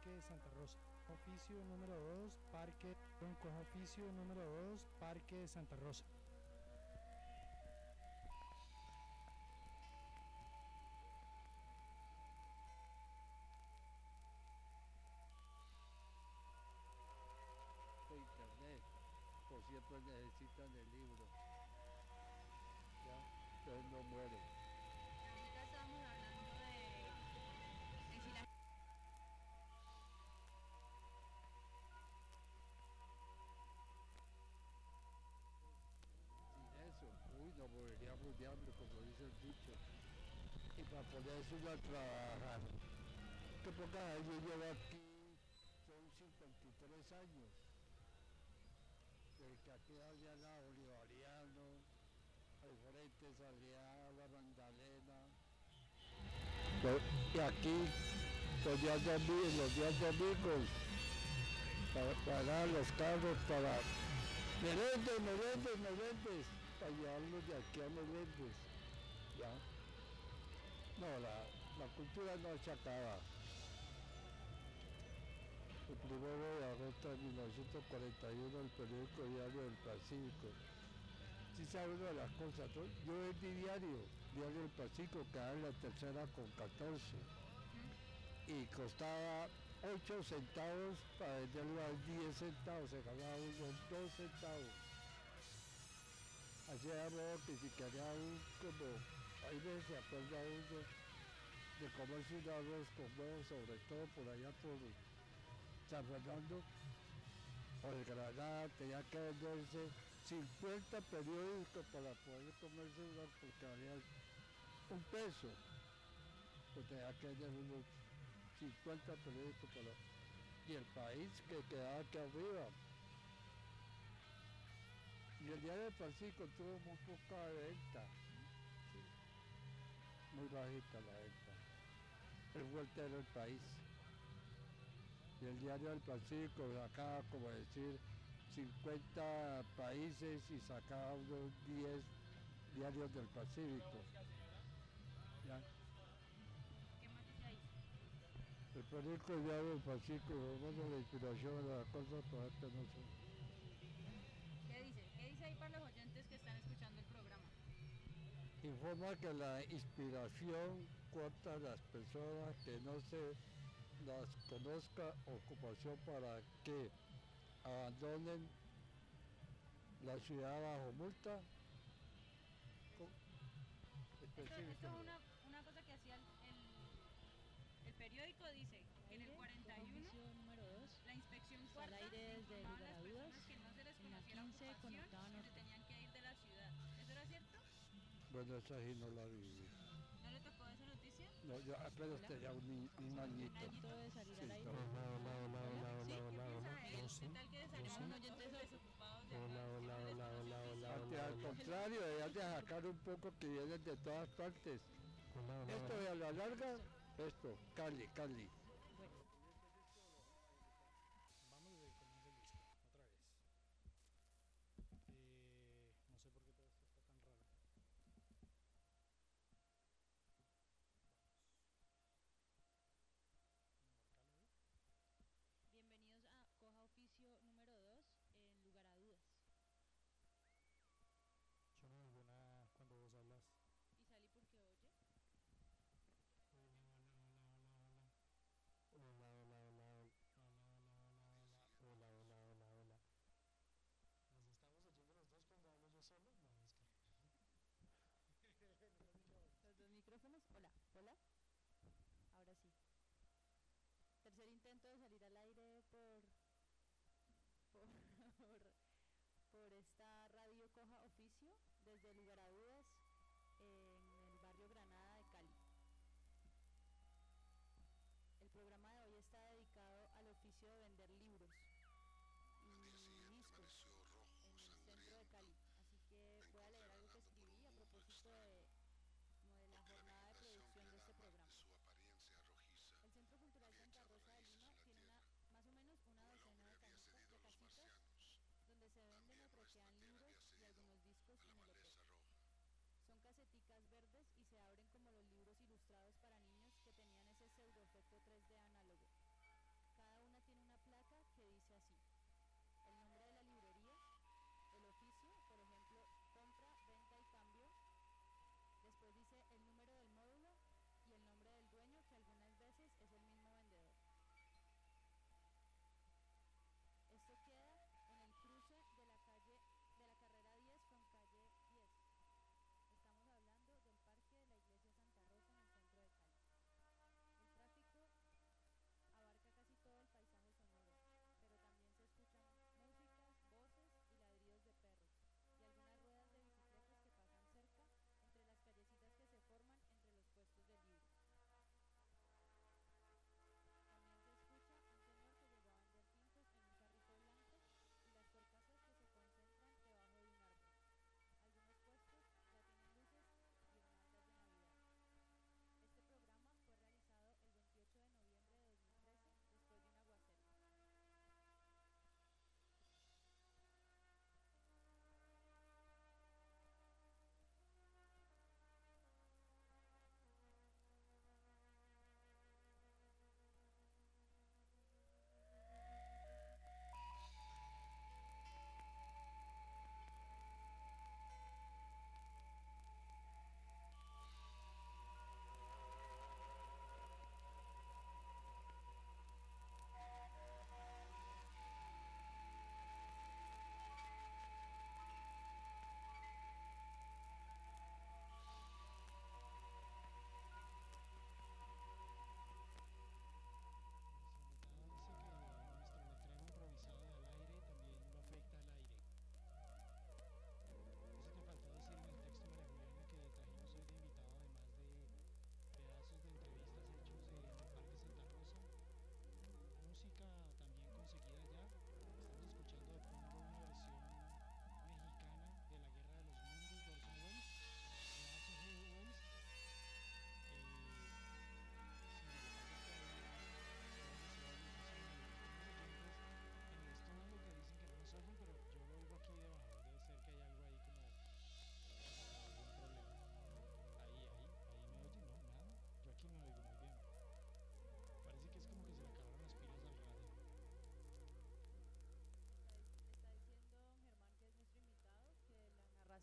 Parque Santa Rosa. Oficio número 2, Parque Tronco. Oficio número 2, Parque Santa Rosa. De internet, por siempre necesitan el libro, ¿ya? Entonces no mueren. Ahorita estábamos hablando de si la... Sin eso, uy, nos moriríamos de hambre, como dice el dicho. Y para ponerse uno a trabajar, que pocas años llevo aquí, son 53 años. Desde que aquí había la Bolivariano, al frente salía la Magdalena. Y aquí, los días domingos, para los carros, para Meléndez, para llevarlos de aquí a Meléndez, ¿ya? No, la cultura no se acaba. El 1 de agosto de 1941, el periódico Diario del Pacífico. Si sabe una de las cosas, ¿no? Yo vendí Diario del Pacífico, que era la tercera con 14. Y costaba 8 centavos para venderlo a 10 centavos, se ganaba unos 2 centavos. Así era modo que si quería como, ahí se acuerda uno de comerse un arroz con huevos, sobre todo por allá por San Fernando o el Granada, tenía que venderse 50 periódicos para poder comerse un arroz, porque valía un peso. Pues tenía que vender unos 50 periódicos para... Y el país que quedaba aquí arriba. Y el Diario del Pacífico tuvo muy poca venta. Sí. Muy bajita la venta. El vueltero del país. Y el Diario del Pacífico sacaba, como decir, 50 países y sacaba unos 10 diarios del Pacífico. ¿Ya? ¿Qué más dice ahí? El periódico Diario del Pacífico, bueno, la inspiración de las cosas para este no sé. ¿Qué dice? ¿Qué dice ahí para los oyentes que están escuchando el programa? Informa que la inspiración corta a las personas que no se las conozca ocupación para que abandonen la ciudad bajo multa. Esto es una cosa que hacía el periódico, dice que en el 41 número 2, la inspección cuarta al aire desde informaban a lugar las a dudas, personas que no se les en la conociera 15 ocupación con octava y se norte. tenían que ir de la ciudad. ¿Eso era cierto? Bueno, esa sí no la viví. ¿No le tocó esa noticia? No, yo apenas tenía un ¿Un añito. añito de salir Sí, al aire? no. ¿Sí? ¿Qué piensa de él? ¿Qué tal que salieron oyentes desocupados de acá? Que no les conoció oficio. Al contrario, deberían de sacar un poco que vienen de todas partes. Esto de a la larga, esto, Cali. Bueno, Vamos desde que comienza el disco, otra vez. No sé por qué todo esto está tan raro. bienvenidos a Coja Oficio número 2, en lugar a dudas. Yo no digo nada cuando vos hablas. ¿Y salí porque oye? Hola. ¿Nos estamos oyendo los dos cuando hablo yo solo? No, es que... Los dos micrófonos. Hola. Ahora sí. Tercer intento de salir al aire por, por esta radio Coja Oficio, desde lugar a dudas, en el barrio Granada de Cali. El programa de hoy está dedicado al oficio de vender libros y discos en el centro de Cali. Así que voy a leer algo que escribí a propósito de la jornada de producción de este programa. El Centro Cultural Santa Rosa de Lima tiene más o menos una docena de casitas donde se venden o troquean libros y algunos discos en LP. Son caseticas verdes y se abren como los libros ilustrados para niños que tenían ese pseudo efecto 3D análogo.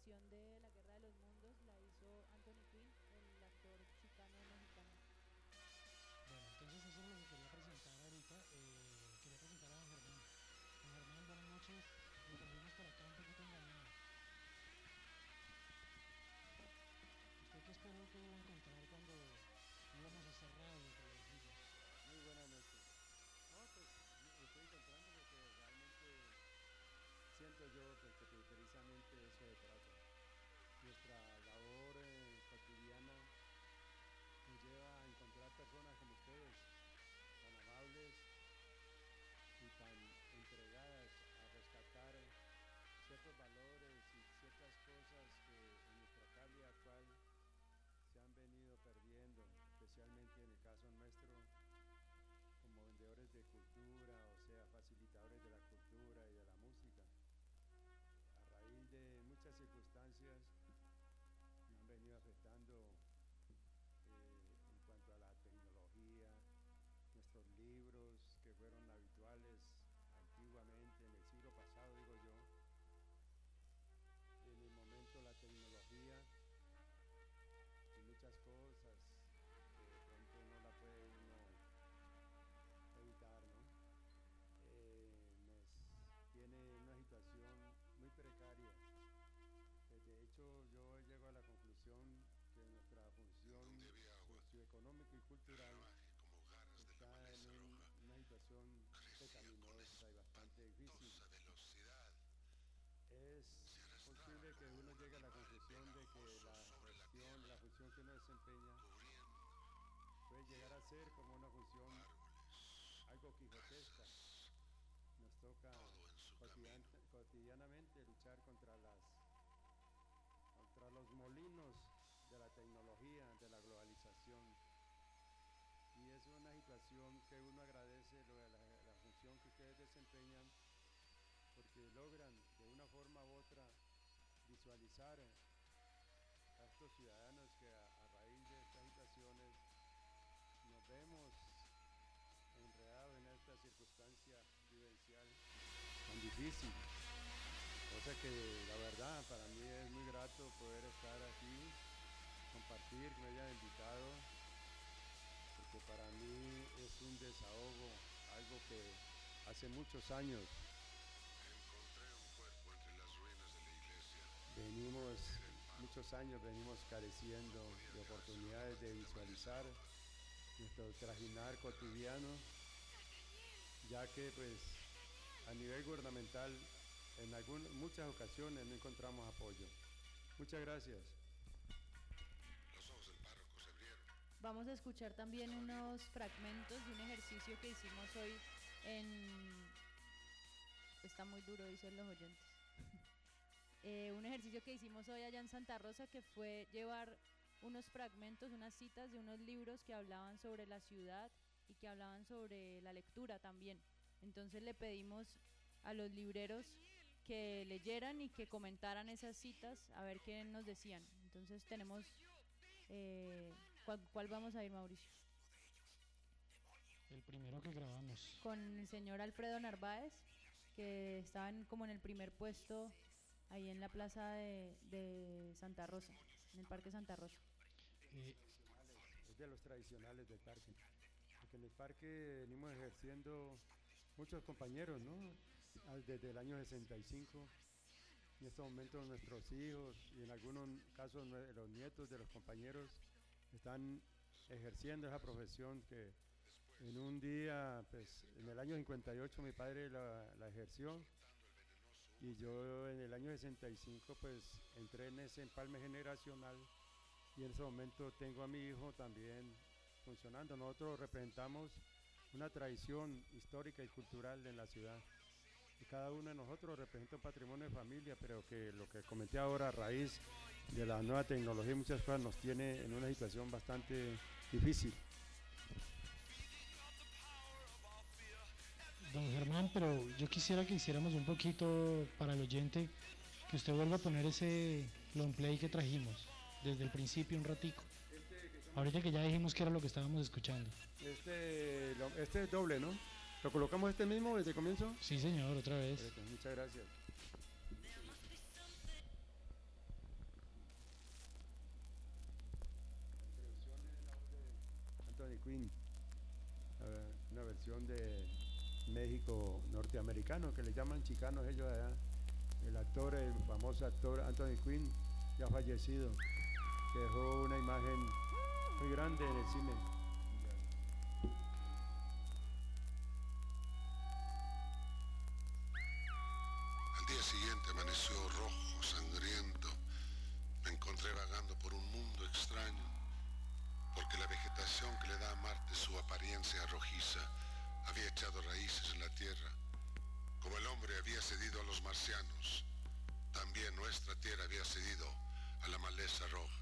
versión de La Guerra de los Mundos la hizo Anthony Quinn, el actor chicano-mexicano. Bueno, entonces eso es lo que quería presentar ahorita. Quería presentar a don Germán. Don Germán, buenas noches. Lo cogimos por acá un poquito engañado. ¿Usted qué esperó que iba a encontrar cuando íbamos a hacer radio, que le dijimos? Muy buenas noches. No, pues estoy encontrando lo que realmente siento yo, pues, que precisamente eso se trata. Nuestra labor cotidiana nos lleva a encontrar personas como ustedes, tan amables y tan entregadas a rescatar ciertos valores y ciertas cosas que en nuestra Cali actual se han venido perdiendo, especialmente en el caso nuestro, como vendedores de cultura, o sea, facilitadores de la cultura y de la música. A raíz de muchas circunstancias me han venido afectando en cuanto a la tecnología, nuestros libros que fueron habituales antiguamente, en el siglo pasado, digo yo. En el momento la tecnología y muchas cosas que de pronto no la puede uno evitar, ¿no? Nos tiene una situación muy precaria. De hecho, yo llego a la conclusión que nuestra función socioeconómica y cultural está en una situación pecaminosa y bastante difícil. Es posible que uno llegue a la conclusión de que la función que uno desempeña puede llegar a ser como una función algo quijotesca. Nos toca cotidianamente luchar contra los molinos de la tecnología, de la globalización. Y es una situación que uno agradece la función que ustedes desempeñan, porque logran de una forma u otra visualizar a estos ciudadanos que a raíz de estas situaciones nos vemos enredados en esta circunstancia vivencial tan difícil. Cosa que la verdad para mí es muy grato poder estar aquí, compartir, que me hayan invitado, porque para mí es un desahogo, algo que hace muchos años venimos careciendo de oportunidades de visualizar nuestro trajinar cotidiano, ya que pues a nivel gubernamental en muchas ocasiones no encontramos apoyo. Muchas gracias. Vamos a escuchar también unos fragmentos de un ejercicio que hicimos hoy en... Está muy duro, dicen los oyentes. Un ejercicio que hicimos hoy allá en Santa Rosa, que fue llevar unos fragmentos, unas citas de unos libros que hablaban sobre la ciudad y que hablaban sobre la lectura también. Entonces le pedimos a los libreros que leyeran y que comentaran esas citas, a ver qué nos decían. Entonces tenemos... ¿cuál vamos a ir, Mauricio? El primero que grabamos. Con el señor Alfredo Narváez, que estaban como en el primer puesto ahí en la plaza de Santa Rosa, en el Parque Santa Rosa. Es de los tradicionales del parque, porque en el parque venimos ejerciendo muchos compañeros, ¿no? Desde el año 65. En estos momentos nuestros hijos y en algunos casos los nietos de los compañeros están ejerciendo esa profesión que en un día, pues en el año 58 mi padre la ejerció, y yo en el año 65 pues entré en ese empalme generacional, y en ese momento tengo a mi hijo también funcionando. Nosotros representamos una tradición histórica y cultural en la ciudad, y cada uno de nosotros representa un patrimonio de familia, pero que lo que comenté ahora, a raíz de la nueva tecnología y muchas cosas, nos tiene en una situación bastante difícil. Don Germán, pero yo quisiera que hiciéramos un poquito para el oyente, que usted vuelva a poner ese long play que trajimos desde el principio un ratico. Ahorita que ya dijimos que era lo que estábamos escuchando. Este es doble, ¿no? ¿Lo colocamos este mismo desde el comienzo? Sí, señor, otra vez. Muchas gracias. Queen, una versión de México norteamericano que le llaman chicanos ellos allá. El actor, el famoso actor Anthony Quinn, ya fallecido, que dejó una imagen muy grande en el cine. Al día siguiente amaneció rojo, sangriento. Me encontré vagando por un mundo extraño, porque la vegetación que le da a Marte su apariencia rojiza había echado raíces en la Tierra. Como el hombre había cedido a los marcianos, también nuestra Tierra había cedido a la maleza roja.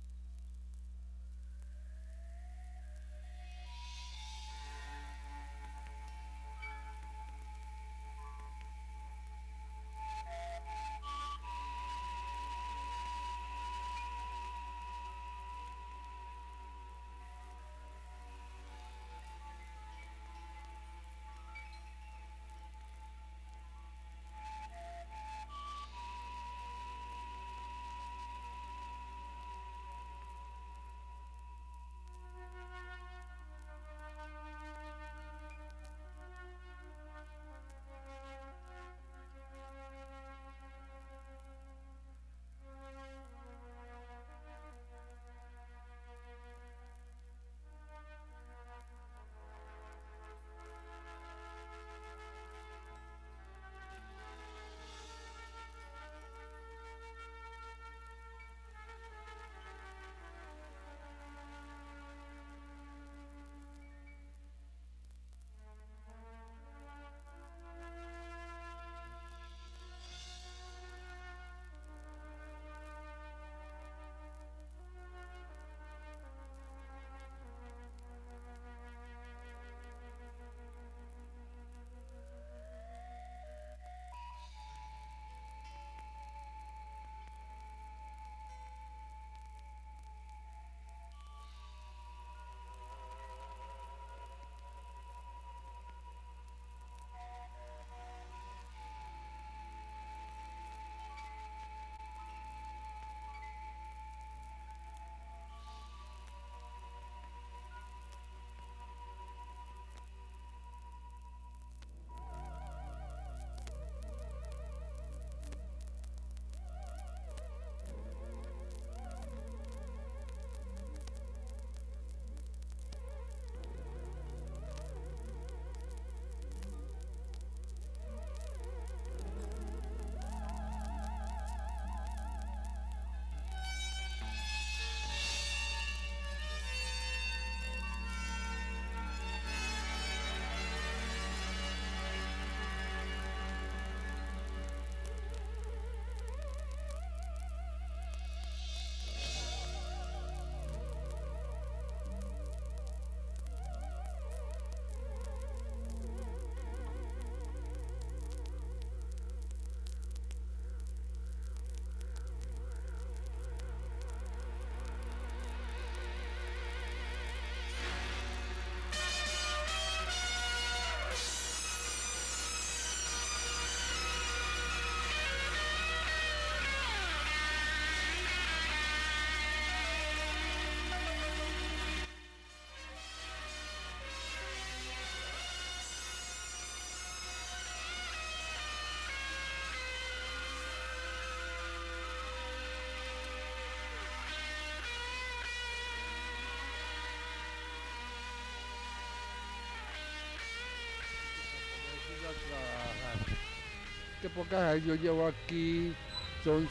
Trabajar. Qué pocas años yo llevo aquí, son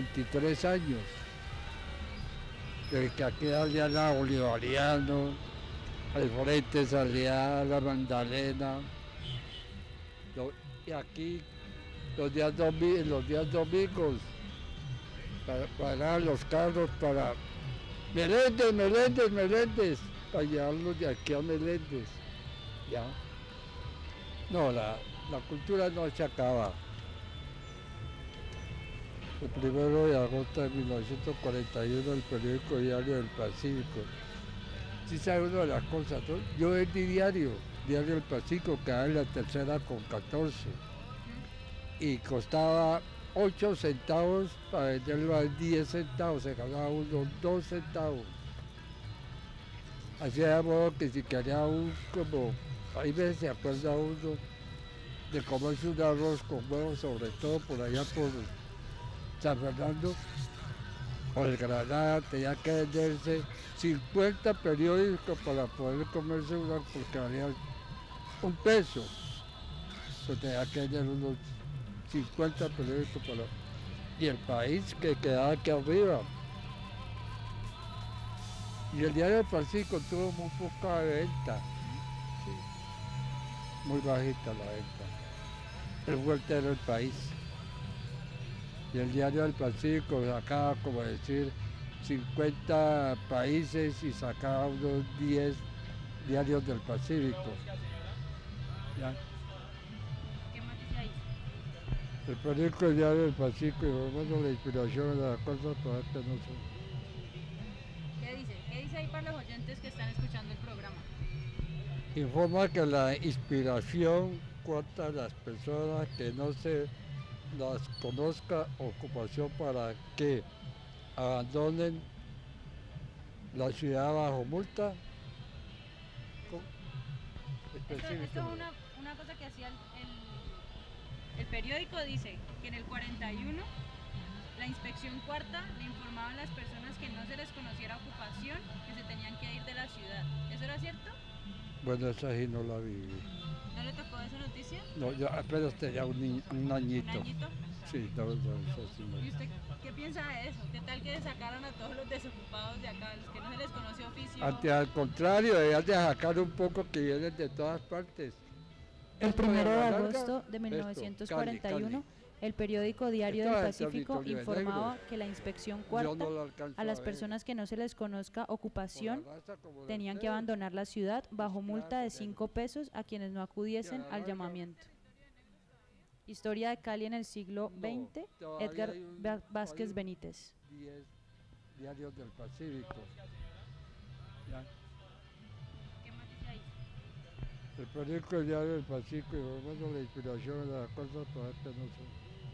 53 años. Desde que aquí salía la Bolivariano, al frente salía la Magdalena. Y aquí los días domingos para los carros para Meléndez, para llevarlos de aquí a Meléndez. Ya. No, la cultura no se acaba. El 1 de agosto de 1941 el periódico Diario del Pacífico. Sí sabe una de las cosas, ¿no? Yo vendí Diario del Pacífico, que era en la tercera con 14. Y costaba 8 centavos para venderlo a 10 centavos, se ganaba uno 2 centavos. Así de modo que si quería como, hay veces se acuerda uno de comerse un arroz con huevos, sobre todo por allá por San Fernando o el Granada, tenía que venderse 50 periódicos para poder comerse una, porque valía $1. Pues tenía que vender unos 50 periódicos para... Y el país que quedaba aquí arriba. Y el diario del Pacífico tuvo muy poca venta, sí, muy bajita la venta. El vueltero del país. Y el diario del Pacífico sacaba, como decir, 50 países y sacaba unos 10 diarios del Pacífico. ¿Ya? ¿Qué más dice ahí? El periódico El Diario del Pacífico, informando la inspiración de las cosas para que no son. ¿Qué dice? ¿Qué dice ahí para los oyentes que están escuchando el programa? Informa que la inspiración cuenta a las personas que no se las conozca ocupación para que abandonen la ciudad bajo multa. Esto es una cosa que hacía el periódico, dice que en el 41 la inspección cuarta le informaba a las personas que no se les conociera ocupación que se tenían que ir de la ciudad. ¿Eso era cierto? Bueno, esa sí no la viví. ¿No le tocó esa noticia? No, yo apenas tenía un añito. ¿Un añito? Sí, no, eso sí no. ¿Y usted qué piensa de eso? ¿Qué tal que sacaran a todos los desocupados de acá, los que no se les conoce oficio? Al contrario, debían de sacar un poco que vienen de todas partes. El Esto 1 a de la larga, agosto de 1941, el periódico Diario Esto del es el Pacífico territorio de informaba negros. que la inspección Yo cuarta no lo alcanzo a las ver. personas que no se les conozca Por la ocupación raza como de tenían que ustedes. abandonar la ciudad bajo multa de Mezcladas con 5 pesos a quienes no acudiesen Y a la al larga. llamamiento. Historia de Cali en el siglo No, XX, todavía Edgar hay un- Vázquez hay un- Benítez. 10 diarios del Pacífico. ¿Ya? ¿Qué más dice ahí? El periódico El Diario del Pacífico, informando la inspiración de las cosas para que no son.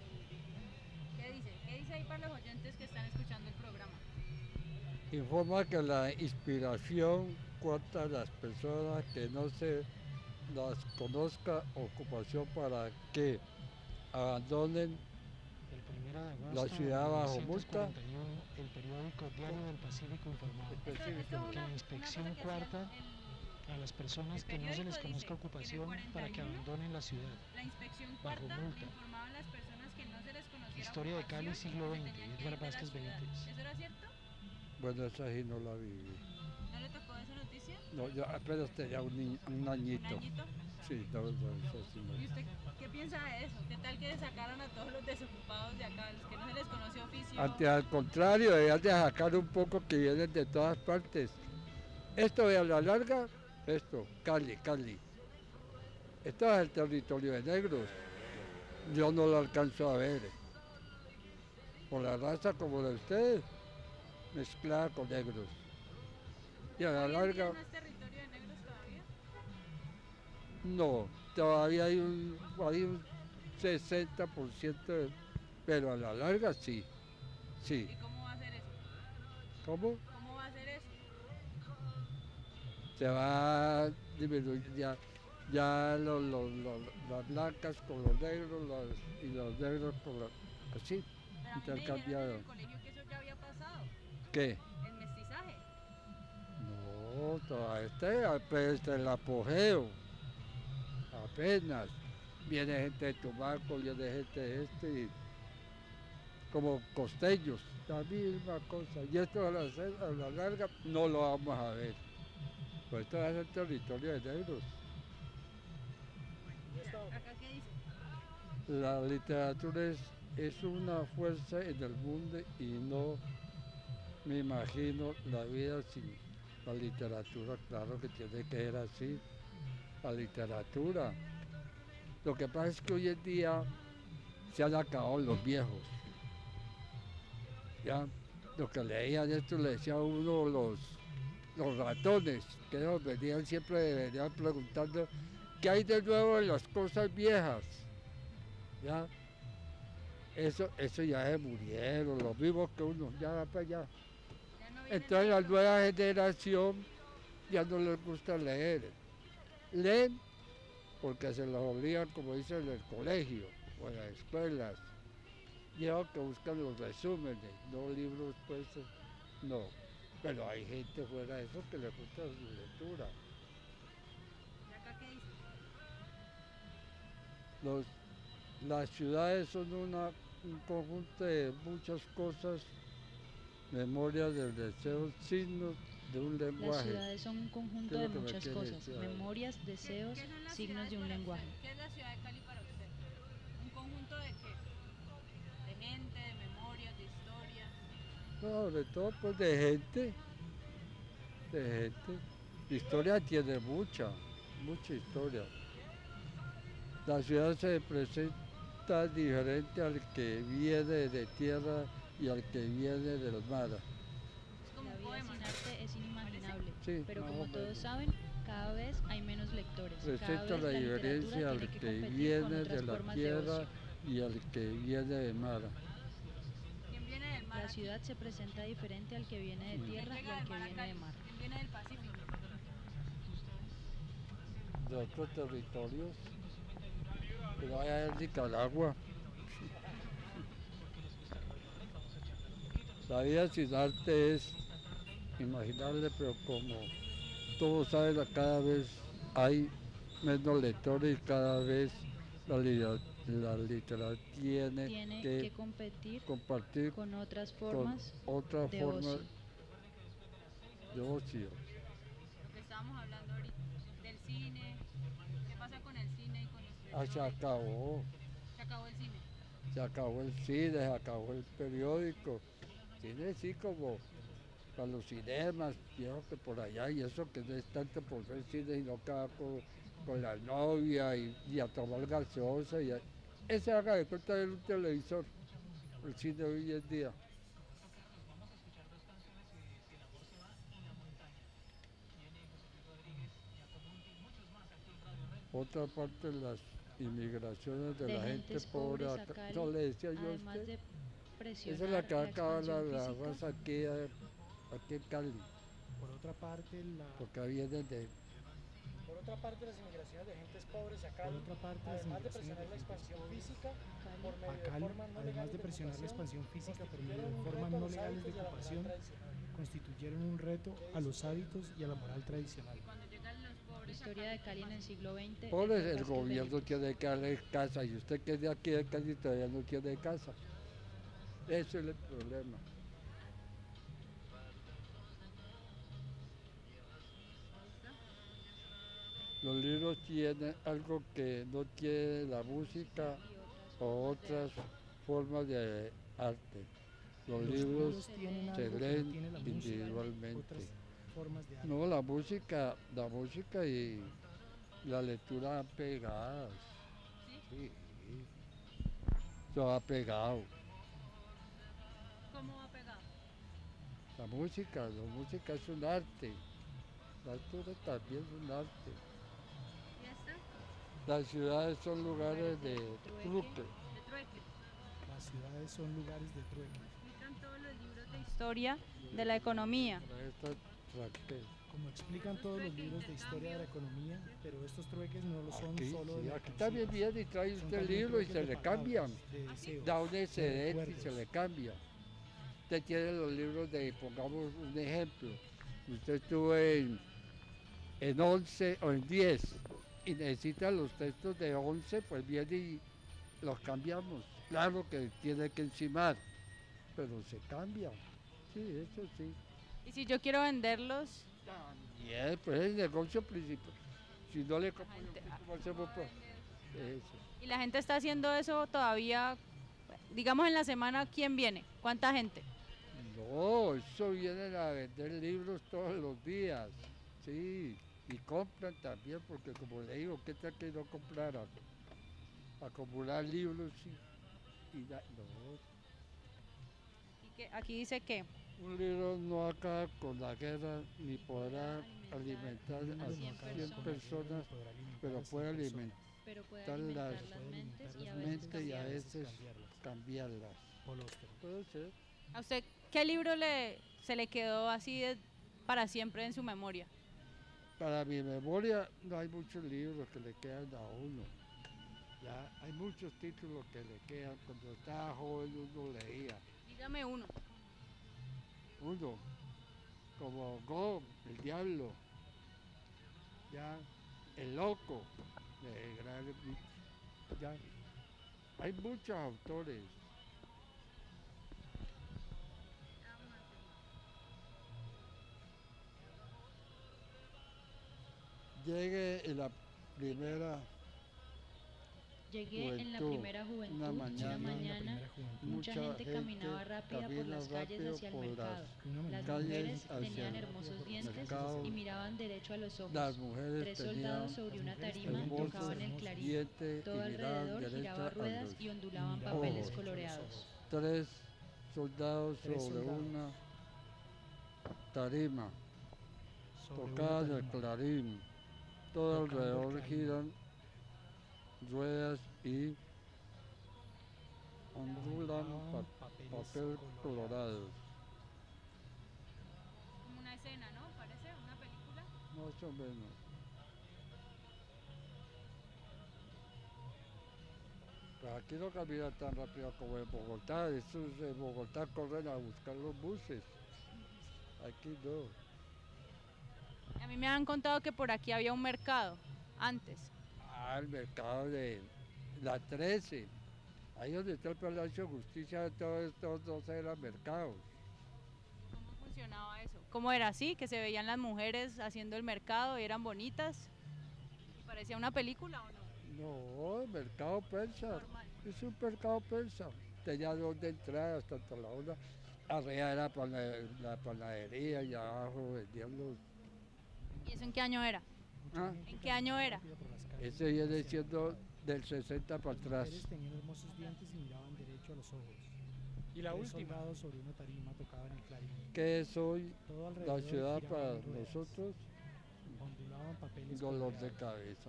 ¿Qué dice? ¿Qué dice ahí para los oyentes que están escuchando el programa? Informa que la inspiración cuenta a las personas que no se las conozca ocupación para que abandonen El 1 de agosto la ciudad de bajo multa. 1941, el periódico Diario del Pacífico informaba específico. que la inspección cuarta a las personas el que no se les periódico conozca dice que en el ocupación para que 41 abandonen la ciudad. La inspección Bajo cuarta le multa. informaba a las personas que no se les conociera Historia de Cali, ocupación siglo que se XX, tenían que Edgar ir de la Vázquez ciudad. Benítez. ¿Eso era cierto? Bueno, esa sí no la viví. ¿No le tocó esa noticia? No, yo apenas tenía un añito. ¿Un añito? Sí, no, eso sí no. ¿Y usted qué piensa de eso? ¿Qué tal que sacaran a todos los desocupados de acá, los que no se les conoce oficio? Al contrario, debían de sacar un poco que vienen de todas partes. Esto de a la larga, esto, Cali. Esto es el territorio de negros. Yo no lo alcanzo a ver. Por la raza como de ustedes, mezclada con negros. Y a la ¿Hoy en día larga, no es territorio de negros todavía? no, todavía hay un 60%, pero a la larga sí. Sí. ¿Y cómo va a ser eso? ¿Cómo? ¿Cómo va a ser eso? Se va a disminuir ya las blancas con los negros y los negros con los... Así, Pero a mí me dijeron en intercambiado. el colegio que eso ya había pasado, ¿Qué? el mestizaje. No, todavía está el apogeo. Apenas. Viene gente de Tumaco, viene gente de y como costeños, la misma cosa. Y esto a la larga no lo vamos a ver. Pues esto es el territorio de negros. ¿Acá qué dice? La literatura es una fuerza en el mundo y no me imagino la vida sin la literatura. Claro que tiene que ser así, la literatura. Lo que pasa es que hoy en día se han acabado los viejos. Ya, lo que leían esto le decía a uno los ratones, que nos venían preguntando qué hay de nuevo en las cosas viejas. Ya, eso ya se murieron, los vivos que uno, ya para allá. Ya no viene Entonces la negro. nueva generación ya no les gusta leer. Leen porque se los obligan, como dicen, en el colegio o en las escuelas. Llevan que buscan los resúmenes, no libros pues, no. Pero hay gente fuera de eso que le gusta su lectura. ¿Y acá qué dice? Las ciudades son un conjunto de muchas cosas, memorias del deseo, signos de un Las lenguaje. ciudades son un conjunto ¿Qué de es lo que me muchas quiere cosas, decir ahora? memorias, ¿Qué deseos, son las signos ciudades de un para lenguaje. usted? ¿Qué es la ciudad de Cali para usted? ¿Un conjunto de qué? ¿De gente, de memorias, de historias? No, sobre todo pues de gente, de gente. La historia tiene mucha historia. La ciudad se presenta diferente al que viene de tierra y al que viene del mar. Es como La un vida poema, sin ¿no? arte es inimaginable, Sí, pero más como o todos menos. saben, cada vez hay menos lectores. Cada Presenta vez la la literatura diferencia al tiene que que competir con viene otras de la formas de tierra ocio. y al que viene del mar. ¿Quién viene del mar La aquí? ciudad se presenta diferente al que viene de ¿Quién tierra y llega al del que mar a viene de Cali? mar. ¿Quién viene del Pacífico? De otros territorios, pero allá en Nicaragua. La vida sin arte es imaginable, pero como todos saben, cada vez hay menos lectores y cada vez la literatura tiene Tiene que que competir compartir con otras con formas otras de formas ocio. de ocio. Lo que estábamos hablando ahorita. Del cine. ¿Qué pasa con el cine y con los Ah, se periódicos? acabó, Se acabó el cine. se acabó el cine, se acabó el periódico. Cine sí como para los cinemas, viejo que por allá, y eso que no es tanto por ver cine, sino que va con la novia y a tomar gaseosa. Ese haga de cuenta de un televisor, el cine hoy en día. Otra parte de las inmigraciones de De la gente gentes pobre, pobres a Cali, no le decía yo a además usted, de esa es presionar la que la acaba expansión la física, raza aquí en Cali, Por otra parte, porque vienen de Por otra parte, las inmigraciones de gentes pobres a por Cali, otra parte, las además de migraciones presionar de la gentes expansión pobres física Cali, por a medio de Cali, formas no además legales de de presionar la ocupación, expansión física por medio constituyeron de un formas reto a no los legales de hábitos y a la moral ocupación, tradicional. constituyeron un reto a los hábitos y a la moral tradicional. Y cuando llegan los la pobres a historia Cali, de ¿qué Cali en pasa? el siglo XX pobres, es de el Vázquez gobierno Benítez. tiene que darle casa y usted que es de aquí de Cali todavía no tiene casa. Ese es el problema. Los libros tienen algo que no tiene la música Y o otras otras formas de arte. Los Los libros libros tienen se algo que no leen tiene la música, individualmente. otras formas de arte. No, la música y la lectura van pegadas. Sí, eso va pegado. ¿Cómo va pegado? La música es un arte. La lectura también es un arte. ¿Y esta? Las ciudades son lugares de truque. De trueque. Las ciudades son lugares de trueque. Explican todos los libros de historia de la economía. Para estas truques. Como explican todos los libros de historia de la economía, pero estos trueques no lo son Aquí, solo sí, de aquí también mercancías, viene y trae son usted el también libro y trueques se de le palabras, cambian. de deseos, Da un de excedente y se recuerdos. le cambia. Usted tiene los libros de, pongamos un ejemplo, usted estuvo en 11 o en 10 y necesita los textos de 11, pues viene y los cambiamos. Claro que tiene que encimar, pero se cambia. Sí, eso sí. Y si yo quiero venderlos, También, pues es el negocio principal. Si no le compro, gente- ¿cómo hacemos? Pues? Eso. y la gente está haciendo eso todavía, digamos en la semana, ¿quién viene? ¿Cuánta gente? No, eso vienen a vender libros todos los días, sí, y compran también, porque como le digo, ¿qué tal que no compraran? Acumular libros, sí, no, Y que aquí dice que un libro no acaba con la guerra ni podrá alimentar Un libro a no 100 acaba 100 con la guerra ni personas, podrá alimentar pero a 100 puede personas, alimentar pero puede Tal alimentar las- las puede mentes alimentar y a las veces mentes y a cambiarlas. veces cambiarlas. Polóster. Puede ser. a usted, ¿qué libro se le quedó así para siempre en su memoria? para mi memoria no hay muchos libros que le quedan a uno. Ya hay muchos títulos que le quedan. Cuando estaba joven uno leía. Dígame uno. Uno, como Go, el diablo, ya, el loco, de ya. Hay muchos autores. Llegué en la primera Llegué en la juventud, primera juventud, una una mañana, mañana, mucha gente caminaba rápida por las calles hacia el mercado. Las mujeres tenían hermosos dientes mercado. y miraban derecho a los ojos. Las mujeres Tres tenían soldados sobre una tarima hermosos tocaban el clarín. dientes Todo y miraban alrededor derecho giraba a ruedas los y ondulaban miraban papeles ojos. coloreados. Tres soldados Tres sobre soldados. una tarima, Sobre una tocaban el tarima. clarín. Todo Tocando el alrededor clarín. giran ruedas y ondulan Ondulaban papel colorados. Como una escena, ¿no? Parece una película. Más o menos. Pero aquí no camina tan rápido como en Bogotá. Estos en Bogotá corren a buscar los buses. Aquí no. A mí me han contado que por aquí había un mercado antes. Ah, el mercado de la 13. Ahí donde está el Palacio de Justicia, todos estos dos eran mercados. ¿Cómo funcionaba eso? ¿Cómo era así? Que se veían las mujeres haciendo el mercado y eran bonitas. ¿Y parecía una película o no? No, el mercado persa. Normal. Es un mercado persa. Tenía dos entradas, tanto la una. Arriba era la panadería y abajo vendían los. ¿Y eso en qué año era? Ah, ¿En qué año era? ese viene siendo del 60 para Las atrás. mujeres tenían hermosos dientes y miraban derecho a los ojos. Y la Tres última. soldados sobre una tarima tocaban el clarín. ¿Qué es hoy Todo la alrededor ciudad giraban para ruedas, nosotros? ondulaban papeles Dolor de coloreados. cabeza.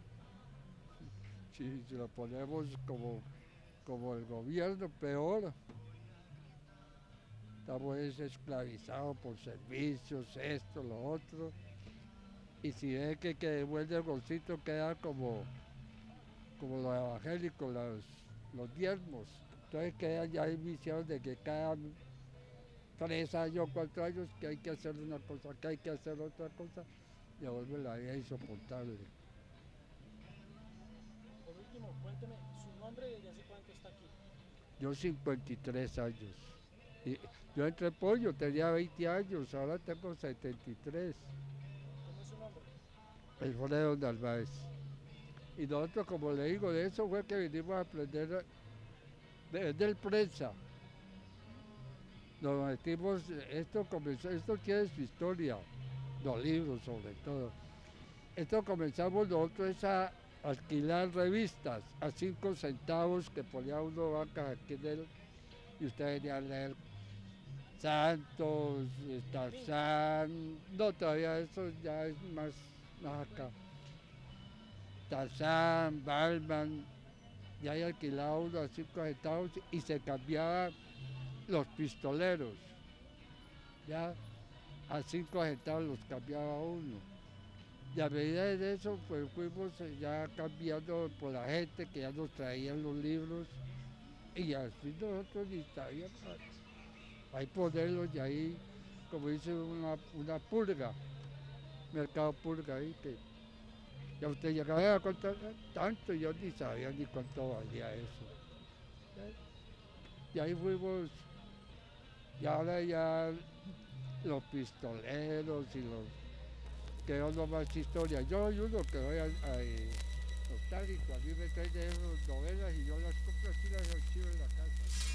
Si lo ponemos como el gobierno, peor. Estamos esclavizados por servicios, esto, lo otro. Y si ve que devuelve el bolsito, queda como los evangélicos, los diezmos. Entonces quedan ya viciados de que cada 3 años, 4 años, que hay que hacer una cosa, que hay que hacer otra cosa, y vuelve la vida insoportable. Por último, cuénteme su nombre y desde hace cuánto está aquí. Yo 53 años. Y yo entré pollo, tenía 20 años, ahora tengo 73. ¿Cómo es su nombre? Alfredo Narváez. Y nosotros, como le digo, de eso fue que vinimos a aprender del prensa. Nos metimos, esto tiene su historia, los libros sobre todo. Esto comenzamos nosotros a alquilar revistas a 5 centavos que ponía uno bancas aquí en él, y usted venía a leer Santos, Tarzán, no, todavía eso ya es más acá. Tarzán, Balman, ya hay alquilado uno a 5 centavos y se cambiaba los pistoleros, ya a 5 centavos los cambiaba uno. Y a medida de eso, pues fuimos ya cambiando por la gente que ya nos traían los libros, y así nosotros ni sabíamos. Ahí ponerlos y ahí, como dice, una purga, mercado purga ahí, que ya usted llegaba a contar tanto, yo ni sabía ni cuánto valía eso. Y ahí fuimos, y ahora ya los pistoleros y los que son más historias. Yo soy uno que voy a nostálgico, a mí me traen de esas novelas y yo las compro así, las archivo en la casa.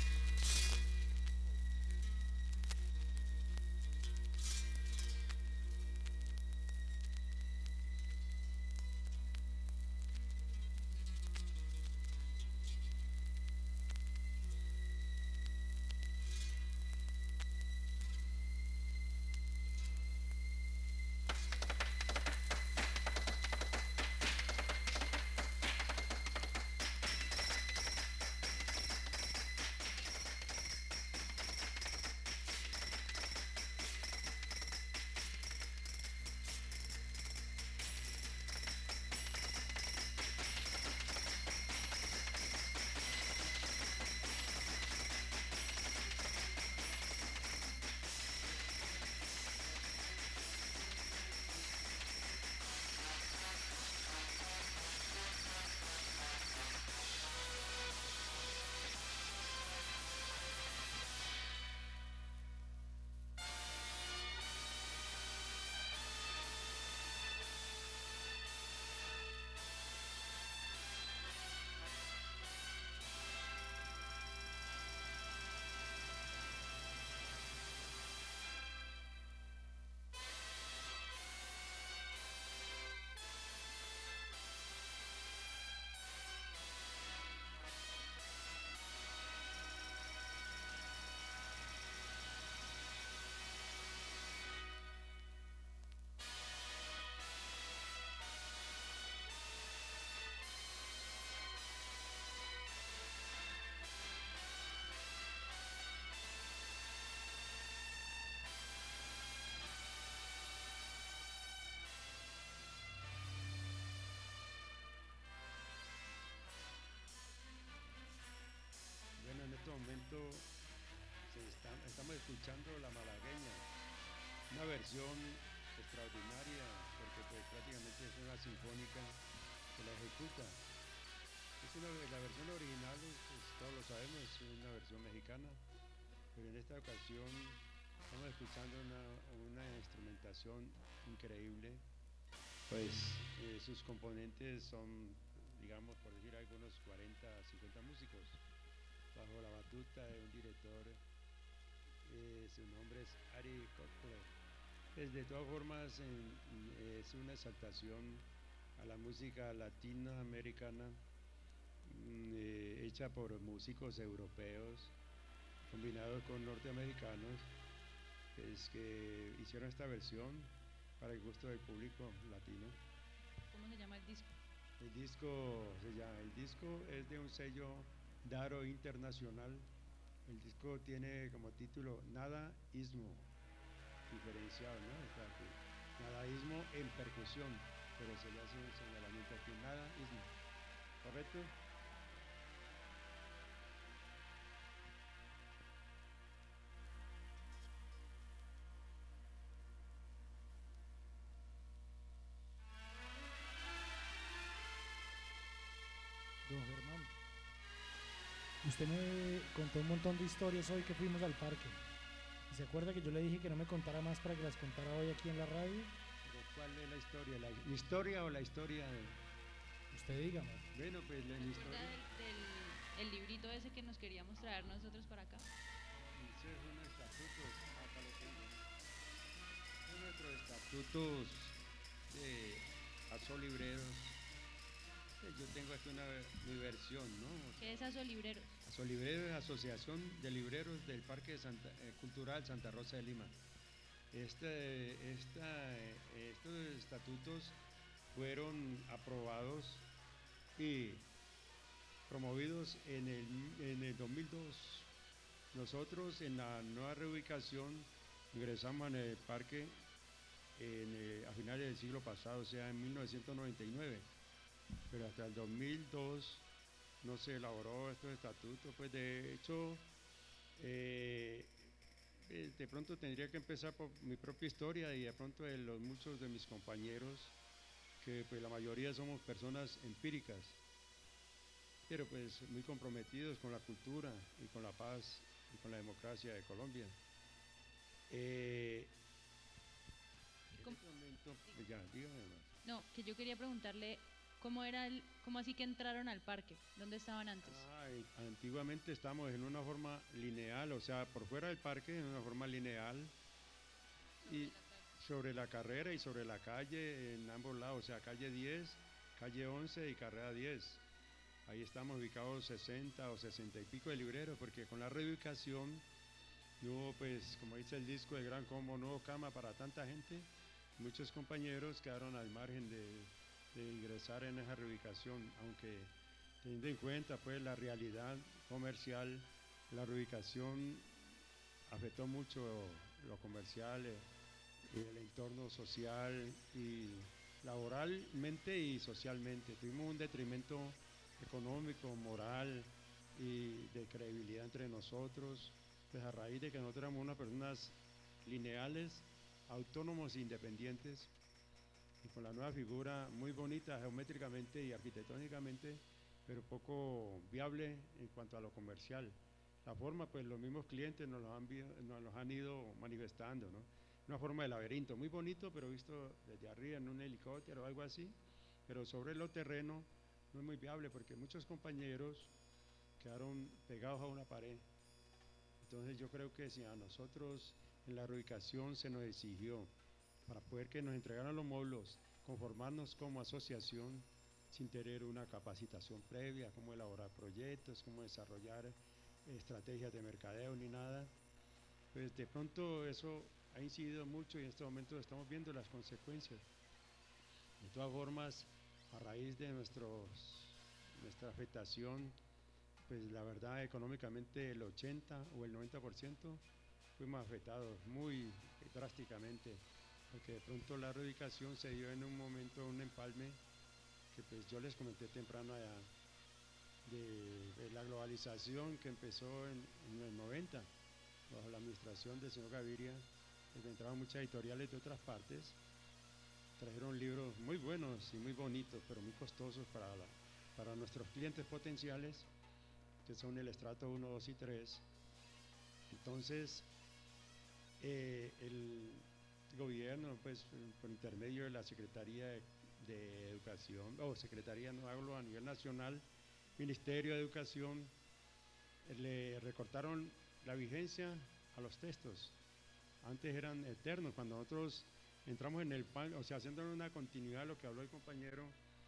estamos escuchando La Malagueña, una versión extraordinaria, porque pues prácticamente es una sinfónica que la ejecuta. La versión original, pues todos lo sabemos, es una versión mexicana, pero en esta ocasión estamos escuchando una instrumentación increíble, pues sus componentes son, digamos, por decir algunos 40, 50 músicos, bajo la batuta de un director, su nombre es Ari Coppola. Pues de todas formas es una exaltación a la música latinoamericana, hecha por músicos europeos combinados con norteamericanos, pues, que hicieron esta versión para el gusto del público latino. ¿Cómo se llama el disco? El disco es de un sello Daro Internacional. El disco tiene como título Nadaísmo, diferenciado, ¿no? O sea, que nadaísmo en percusión, pero se le hace un señalamiento aquí, nadaísmo, ¿correcto? Don Germán, usted me contó un montón de historias hoy que fuimos al parque. ¿Y se acuerda que yo le dije que no me contara más para que las contara hoy aquí en la radio? ¿Pero cuál es la historia? ¿Mi historia o la historia de...? Usted dígame. Bueno, pues la historia... El librito ese que nos queríamos traer nosotros para acá? Ese es unos estatutos, acá lo tengo. Son nuestros estatutos de Asolibreros. Yo tengo aquí mi versión, ¿no? ¿Qué es Asolibreros? Asolibreros es Asociación de Libreros del Parque Cultural Santa Rosa de Lima. Estos estatutos fueron aprobados y promovidos en el 2002. Nosotros en la nueva reubicación ingresamos en el parque a finales del siglo pasado, o sea, en 1999. Pero hasta el 2002 no se elaboró estos estatutos. Pues de hecho, de pronto tendría que empezar por mi propia historia y de pronto de muchos de mis compañeros, que pues la mayoría somos personas empíricas, pero pues muy comprometidos con la cultura y con la paz y con la democracia de Colombia. En este momento, ya, dígame más. No, que yo quería preguntarle cómo así que entraron al parque, ¿dónde estaban antes? Antiguamente estábamos en una forma lineal, o sea, por fuera del parque en una forma lineal, y sobre la carrera y sobre la calle en ambos lados, o sea, calle 10, calle 11 y carrera 10. Ahí estamos ubicados 60 o 60 y pico de libreros, porque con la reubicación no hubo, pues, como dice el disco de Gran Combo, no hubo cama para tanta gente. Muchos compañeros quedaron al margen de ingresar en esa reubicación, aunque teniendo en cuenta pues la realidad comercial, la reubicación afectó mucho lo comercial, el entorno social y laboralmente y socialmente. Tuvimos un detrimento económico, moral y de credibilidad entre nosotros, pues a raíz de que nosotros éramos unas personas lineales, autónomos e independientes, y con la nueva figura muy bonita geométricamente y arquitectónicamente, pero poco viable en cuanto a lo comercial. La forma, pues los mismos clientes nos los han ido manifestando, ¿no? Una forma de laberinto, muy bonito, pero visto desde arriba en un helicóptero o algo así, pero sobre lo terreno no es muy viable porque muchos compañeros quedaron pegados a una pared. Entonces yo creo que si a nosotros en la reubicación se nos exigió para poder que nos entregaran los módulos, conformarnos como asociación sin tener una capacitación previa, cómo elaborar proyectos, cómo desarrollar estrategias de mercadeo ni nada, pues de pronto eso ha incidido mucho y en este momento estamos viendo las consecuencias. De todas formas, a raíz de nuestra afectación, pues la verdad económicamente el 80 o el 90% fuimos afectados muy drásticamente, porque de pronto la reubicación se dio en un momento, un empalme, que pues yo les comenté temprano allá, de la globalización que empezó en el 90, bajo la administración del señor Gaviria, entraban muchas editoriales de otras partes, trajeron libros muy buenos y muy bonitos, pero muy costosos para nuestros clientes potenciales, que son el estrato 1, 2 y 3. Entonces, el gobierno, pues, por intermedio de la Secretaría de Educación, o Secretaría, no hablo a nivel nacional, Ministerio de Educación, le recortaron la vigencia a los textos. Antes eran eternos. Cuando nosotros entramos en el PAN, o sea, haciendo una continuidad a lo que habló el compañero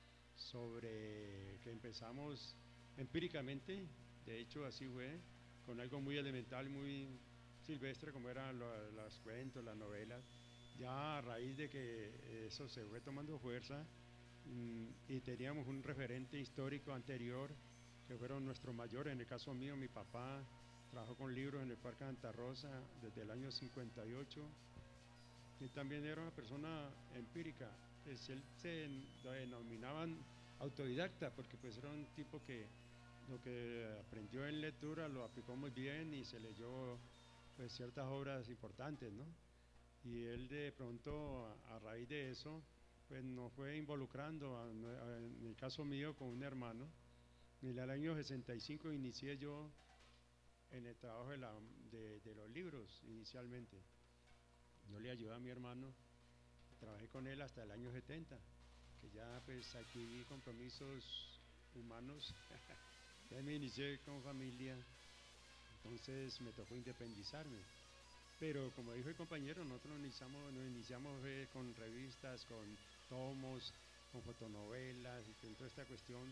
sobre que empezamos empíricamente, de hecho así fue, con algo muy elemental, muy silvestre, como eran los cuentos, las novelas. Ya a raíz de que eso se fue tomando fuerza, y teníamos un referente histórico anterior, que fueron nuestros mayores. En el caso mío, mi papá trabajó con libros en el Parque Santa Rosa desde el año 58, y también era una persona empírica. Pues él lo denominaban autodidacta, porque pues era un tipo que lo que aprendió en lectura lo aplicó muy bien y se leyó pues ciertas obras importantes, ¿no? Y él de pronto, a raíz de eso, pues nos fue involucrando, en el caso mío, con un hermano. En el año 65 inicié yo en el trabajo de los libros inicialmente. Yo le ayudé a mi hermano, trabajé con él hasta el año 70, que ya pues adquirí compromisos humanos, ya me inicié con familia, entonces me tocó independizarme. Pero como dijo el compañero, nosotros nos iniciamos con revistas, con tomos, con fotonovelas y con toda esta cuestión.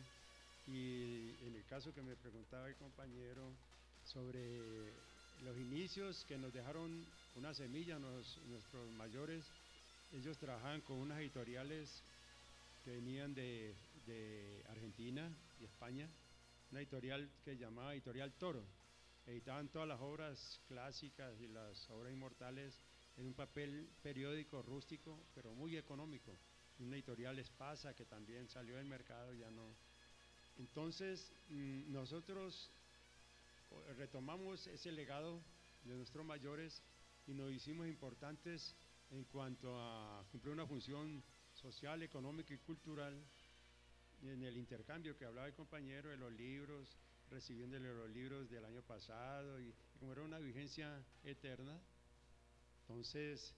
Y en el caso que me preguntaba el compañero sobre los inicios que nos dejaron una semilla, nuestros mayores, ellos trabajaban con unas editoriales que venían de Argentina y España, una editorial que llamaba Editorial Toro. Editaban todas las obras clásicas y las obras inmortales en un papel periódico rústico, pero muy económico. Una editorial Espasa que también salió del mercado, ya no. Entonces, nosotros retomamos ese legado de nuestros mayores y nos hicimos importantes en cuanto a cumplir una función social, económica y cultural en el intercambio que hablaba el compañero de los libros, recibiéndole los libros del año pasado, y como era una vigencia eterna, entonces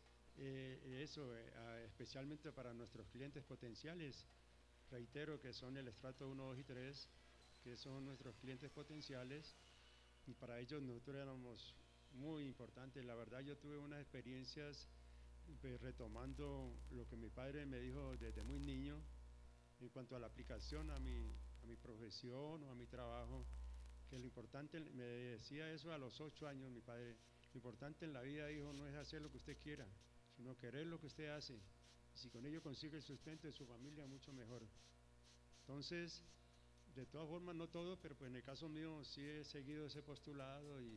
especialmente para nuestros clientes potenciales, reitero que son el estrato 1, 2 y 3, que son nuestros clientes potenciales, y para ellos nosotros éramos muy importantes. La verdad, yo tuve unas experiencias retomando lo que mi padre me dijo desde muy niño en cuanto a la aplicación a mi profesión o a mi trabajo, que lo importante, me decía eso a los 8 años mi padre, lo importante en la vida, hijo, no es hacer lo que usted quiera, sino querer lo que usted hace, y si con ello consigue el sustento de su familia, mucho mejor. Entonces, de todas formas, no todo, pero pues en el caso mío sí he seguido ese postulado y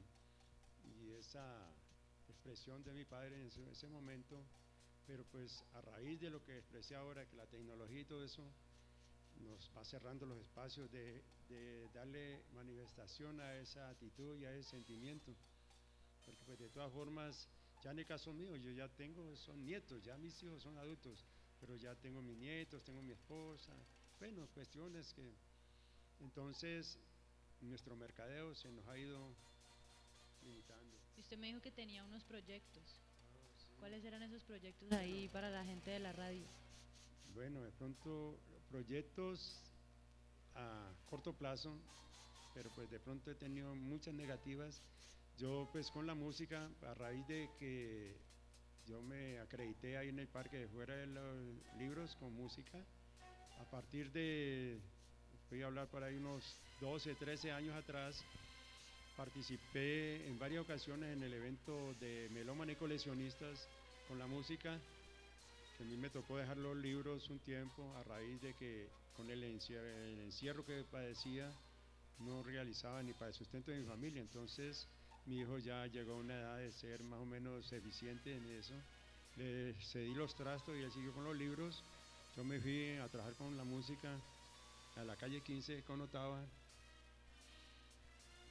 esa expresión de mi padre en ese momento, pero pues a raíz de lo que expresé ahora, que la tecnología y todo eso nos va cerrando los espacios de darle manifestación a esa actitud y a ese sentimiento, porque pues de todas formas, ya en el caso mío, yo ya tengo, son nietos, ya mis hijos son adultos, pero ya tengo mis nietos, tengo mi esposa, bueno, cuestiones que, entonces, nuestro mercadeo se nos ha ido limitando. Y usted me dijo que tenía unos proyectos. ¿Cuáles eran esos proyectos ahí para la gente de la radio? Bueno, de pronto proyectos a corto plazo, pero pues de pronto he tenido muchas negativas. Yo pues con la música, a raíz de que yo me acredité ahí en el parque de fuera de los libros con música, a partir de, voy a hablar por ahí unos 12, 13 años atrás, participé en varias ocasiones en el evento de melómanos y coleccionistas con la música, que a mí me tocó dejar los libros un tiempo a raíz de que con el encierro que padecía no realizaba ni para el sustento de mi familia. Entonces mi hijo ya llegó a una edad de ser más o menos eficiente en eso. Le cedí los trastos y él siguió con los libros. Yo me fui a trabajar con la música a la calle 15 con Otava.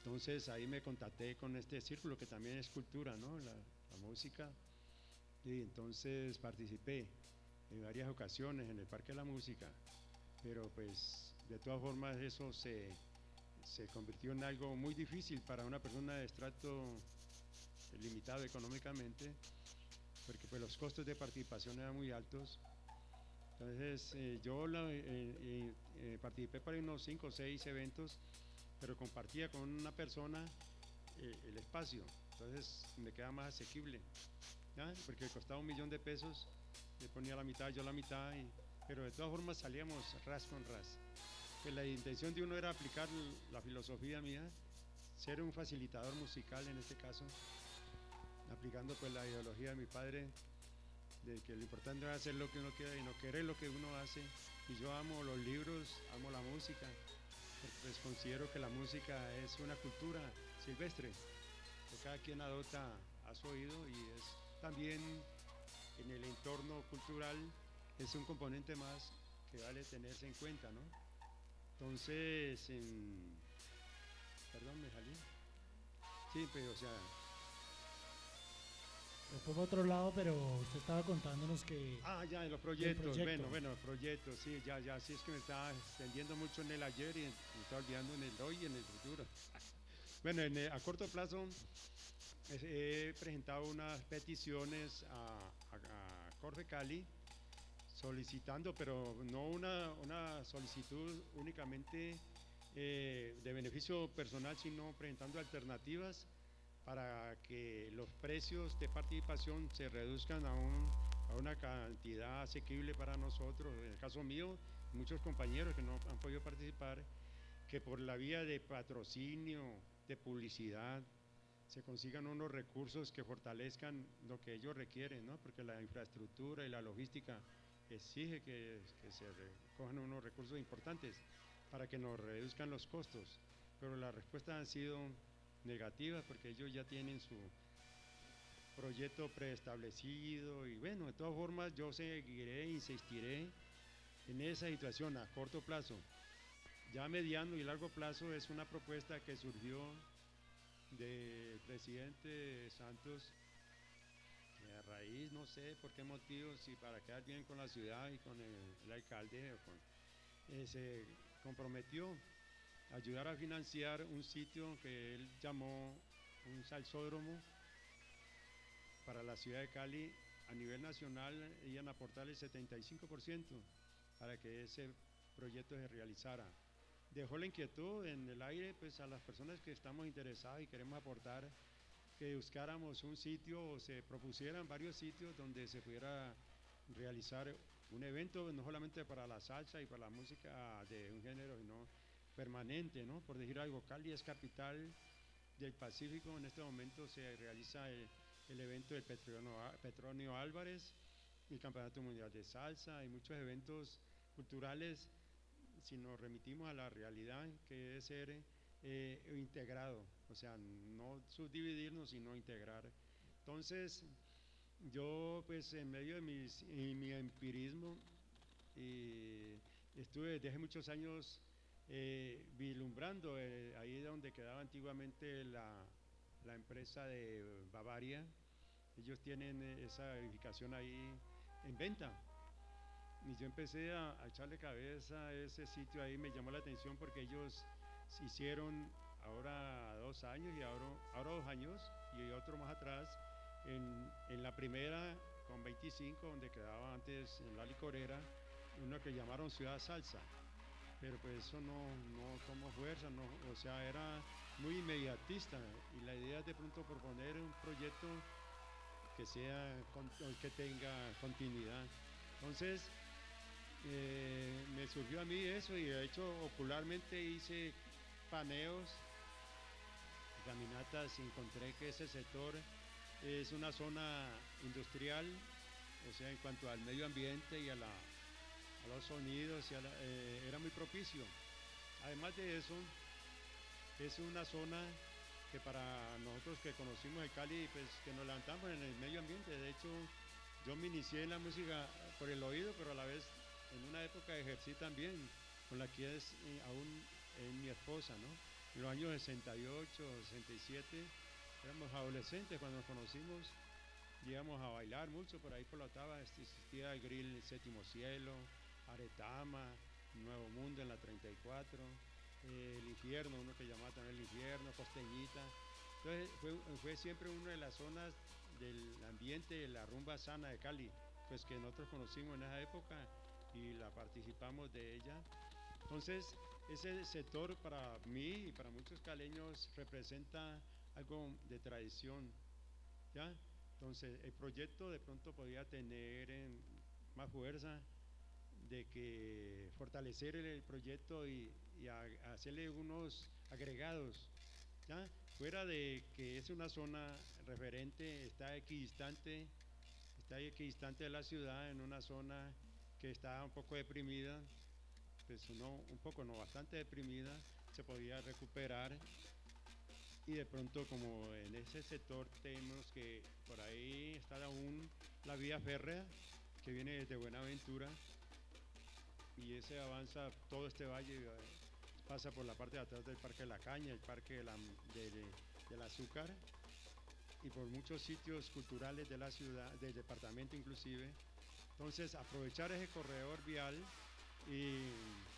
Entonces ahí me contacté con este círculo que también es cultura, ¿no? La música. Y entonces participé en varias ocasiones en el Parque de la Música, pero pues de todas formas eso se convirtió en algo muy difícil para una persona de estrato limitado económicamente, porque pues los costos de participación eran muy altos. Entonces yo participé para unos 5 o 6 eventos, pero compartía con una persona el espacio, entonces me queda más asequible, ¿ya? Porque costaba $1.000.000, le ponía la mitad, yo la mitad, pero de todas formas salíamos ras con ras. Pues la intención de uno era aplicar la filosofía mía, ser un facilitador musical en este caso, aplicando pues la ideología de mi padre, de que lo importante es hacer lo que uno quiere y no querer lo que uno hace. Y yo amo los libros, amo la música, pues considero que la música es una cultura silvestre que cada quien adopta a su oído, y es también en el entorno cultural es un componente más que vale tenerse en cuenta, ¿no? Entonces, perdón, me salí. Sí, pues, o sea, Me fue por otro lado, pero usted estaba contándonos que... ya, en los proyectos, proyecto. bueno, proyectos, sí, ya, sí, es que me estaba extendiendo mucho en el ayer y me estaba olvidando en el hoy y en el futuro. Bueno, a corto plazo he presentado unas peticiones a Corfe Cali solicitando, pero no una solicitud únicamente de beneficio personal, sino presentando alternativas para que los precios de participación se reduzcan a una cantidad asequible para nosotros. En el caso mío, muchos compañeros que no han podido participar, que por la vía de patrocinio, de publicidad, se consigan unos recursos que fortalezcan lo que ellos requieren, ¿no? Porque la infraestructura y la logística exige que se recojan unos recursos importantes para que nos reduzcan los costos, pero las respuestas han sido negativas porque ellos ya tienen su proyecto preestablecido, y bueno, de todas formas yo seguiré, insistiré en esa situación a corto plazo. Ya a mediano y largo plazo es una propuesta que surgió del presidente Santos, a raíz, no sé por qué motivo, si para quedar bien con la ciudad y con el alcalde, se comprometió a ayudar a financiar un sitio que él llamó un salsódromo para la ciudad de Cali. A nivel nacional iban a aportar el 75% para que ese proyecto se realizara. Dejó la inquietud en el aire pues a las personas que estamos interesadas y queremos aportar, que buscáramos un sitio o se propusieran varios sitios donde se pudiera realizar un evento, no solamente para la salsa y para la música de un género, sino permanente, ¿no? Por decir algo, Cali es capital del Pacífico. En este momento se realiza el evento del Petronio Álvarez, el Campeonato Mundial de Salsa y muchos eventos culturales, si nos remitimos a la realidad que es ser integrado, o sea, no subdividirnos, sino integrar. Entonces, yo pues en medio de mi empirismo estuve desde hace muchos años vislumbrando ahí donde quedaba antiguamente la empresa de Bavaria. Ellos tienen esa edificación ahí en venta. Y yo empecé a echarle cabeza a ese sitio ahí, me llamó la atención porque ellos se hicieron ahora 2 años y ahora 2 años y otro más atrás, en la primera con 25, donde quedaba antes en la licorera, uno que llamaron Ciudad Salsa, pero pues eso no tomó fuerza, no, o sea, era muy inmediatista, y la idea es de pronto proponer un proyecto que tenga continuidad. Entonces me surgió a mí eso, y de hecho ocularmente hice paneos, caminatas, y encontré que ese sector es una zona industrial, o sea, en cuanto al medio ambiente y a los sonidos, era muy propicio. Además de eso, es una zona que para nosotros que conocimos el Cali, pues que nos levantamos en el medio ambiente. De hecho, yo me inicié en la música por el oído, pero a la vez en una época ejercí también con la que es aún mi esposa, ¿no? en los años 68, 67, éramos adolescentes cuando nos conocimos, íbamos a bailar mucho por ahí por la Otava, existía el grill Séptimo Cielo, Aretama, Nuevo Mundo en la 34, el Infierno, uno que llamaba también el Infierno, Costeñita. Entonces fue siempre una de las zonas del ambiente de la rumba sana de Cali, pues que nosotros conocimos en esa época y la participamos de ella. Entonces ese sector para mí y para muchos caleños representa algo de tradición, ¿ya? Entonces el proyecto de pronto podía tener más fuerza de que fortalecer el proyecto y hacerle unos agregados, ¿ya? Fuera de que es una zona referente, está equidistante de la ciudad, en una zona que está un poco deprimida, pues no, un poco, no, bastante deprimida, se podía recuperar y de pronto como en ese sector tenemos que por ahí está aún la vía férrea que viene desde Buenaventura y ese avanza todo este valle, pasa por la parte de atrás del Parque de la Caña, el Parque del Azúcar y por muchos sitios culturales de la ciudad, del departamento inclusive. Entonces aprovechar ese corredor vial y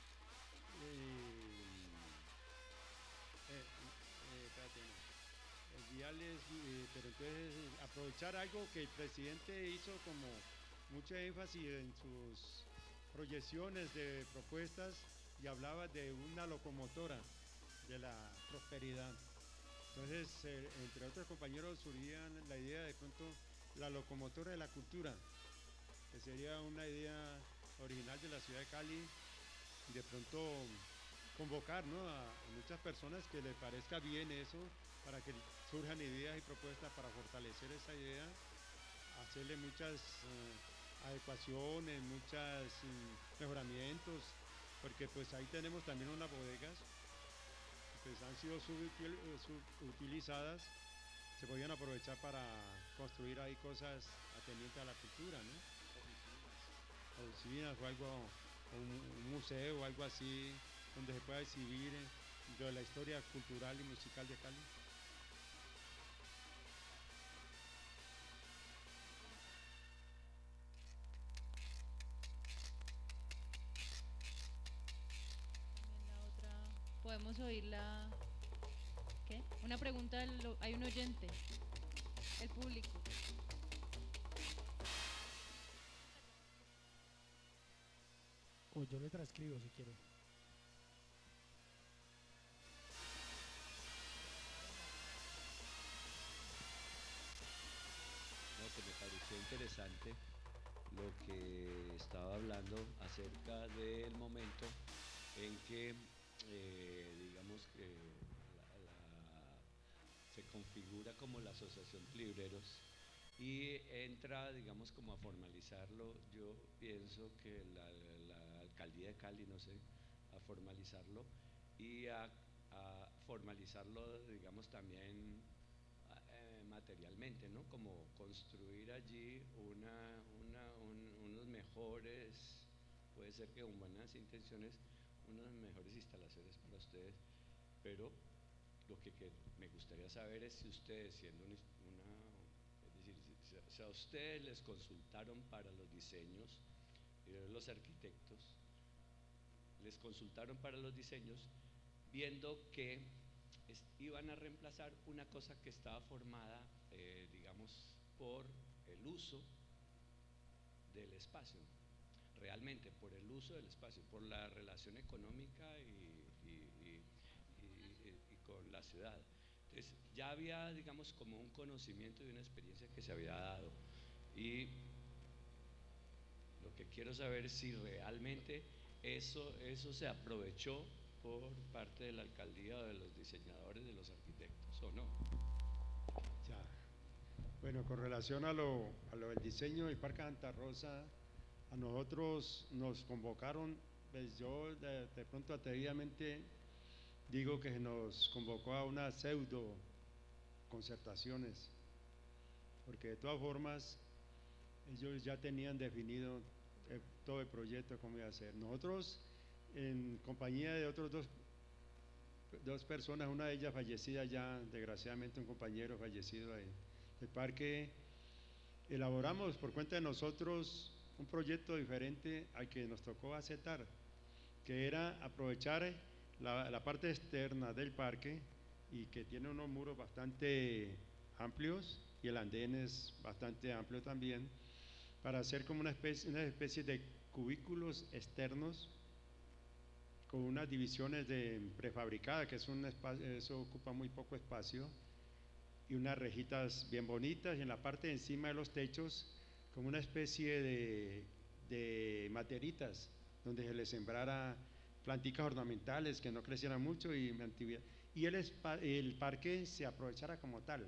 espérate, no. El vial es, pero entonces aprovechar algo que el presidente hizo como mucho énfasis en sus proyecciones de propuestas y hablaba de una locomotora de la prosperidad. Entonces, entre otros compañeros surgían la idea de pronto la locomotora de la cultura, que sería una idea original de la ciudad de Cali, y de pronto convocar, ¿no?, a muchas personas que les parezca bien eso, para que surjan ideas y propuestas para fortalecer esa idea, hacerle muchas adecuaciones, muchos mejoramientos, porque pues ahí tenemos también unas bodegas que pues, han sido subutilizadas, se podían aprovechar para construir ahí cosas atendientes a la cultura, ¿no? Oficinas o algo, un museo o algo así, donde se pueda exhibir de la historia cultural y musical de Cali. La otra, podemos oírla. ¿Qué? Una pregunta, hay un oyente, el público. O yo le transcribo si quiere. No, que me pareció interesante lo que estaba hablando acerca del momento en que, digamos que se configura como la asociación Libreros y entra, digamos, como a formalizarlo. Yo pienso que la alcaldía de Cali, no sé, a formalizarlo y a formalizarlo, digamos, también materialmente, ¿no? Como construir allí unos mejores, puede ser que con buenas intenciones, unas mejores instalaciones para ustedes, pero lo que me gustaría saber es si ustedes, siendo es decir, si a ustedes les consultaron para los diseños, los arquitectos, les consultaron para los diseños, viendo que iban a reemplazar una cosa que estaba formada, digamos, por el uso del espacio, realmente por el uso del espacio, por la relación económica y con la ciudad. Entonces ya había, digamos, como un conocimiento y una experiencia que se había dado, y lo que quiero saber es si realmente eso se aprovechó por parte de la alcaldía o de los diseñadores, de los arquitectos, ¿o no? Ya. Bueno, con relación a lo del diseño del Parque Santa Rosa, a nosotros nos convocaron, pues yo de pronto atrevidamente digo que nos convocó a una pseudo concertaciones, porque de todas formas ellos ya tenían definido todo el proyecto, cómo iba a ser. Nosotros, en compañía de otros dos dos personas, una de ellas fallecida ya, desgraciadamente un compañero fallecido ahí. El parque, elaboramos por cuenta de nosotros un proyecto diferente al que nos tocó aceptar, que era aprovechar la parte externa del parque y que tiene unos muros bastante amplios y el andén es bastante amplio también, para hacer como una especie de cubículos externos con unas divisiones prefabricadas, que es eso ocupa muy poco espacio, y unas rejitas bien bonitas, y en la parte de encima de los techos como una especie de materitas donde se les sembrara planticas ornamentales que no crecieran mucho y el parque se aprovechara como tal.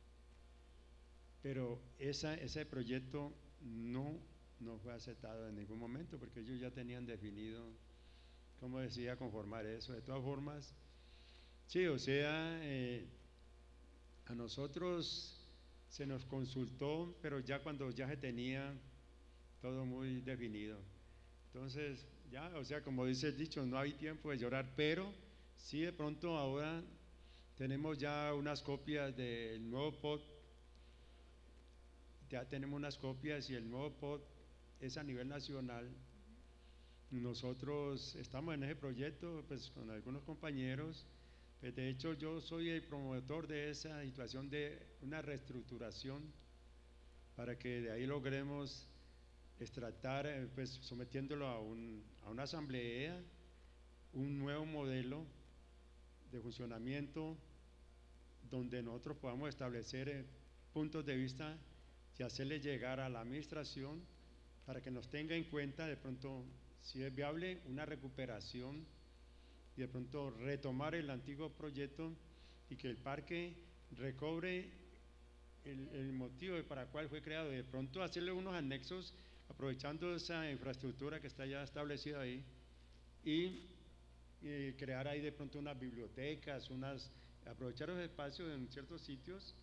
Pero ese proyecto no fue aceptado en ningún momento, porque ellos ya tenían definido cómo decía conformar eso. De todas formas, sí, o sea, a nosotros se nos consultó, pero ya cuando ya se tenía todo muy definido. Entonces, ya, o sea, como dice el dicho, no hay tiempo de llorar, pero sí de pronto ahora tenemos ya unas copias del nuevo POT, ya tenemos unas copias y el nuevo POT es a nivel nacional. Nosotros estamos en ese proyecto pues con algunos compañeros, pues, de hecho yo soy el promotor de esa situación de una reestructuración para que de ahí logremos extractar, pues sometiéndolo a una asamblea, un nuevo modelo de funcionamiento donde nosotros podamos establecer puntos de vista y hacerle llegar a la administración para que nos tenga en cuenta de pronto si es viable una recuperación y de pronto retomar el antiguo proyecto y que el parque recobre el motivo para el cual fue creado y de pronto hacerle unos anexos aprovechando esa infraestructura que está ya establecida ahí y crear ahí de pronto unas bibliotecas, aprovechar los espacios en ciertos sitios,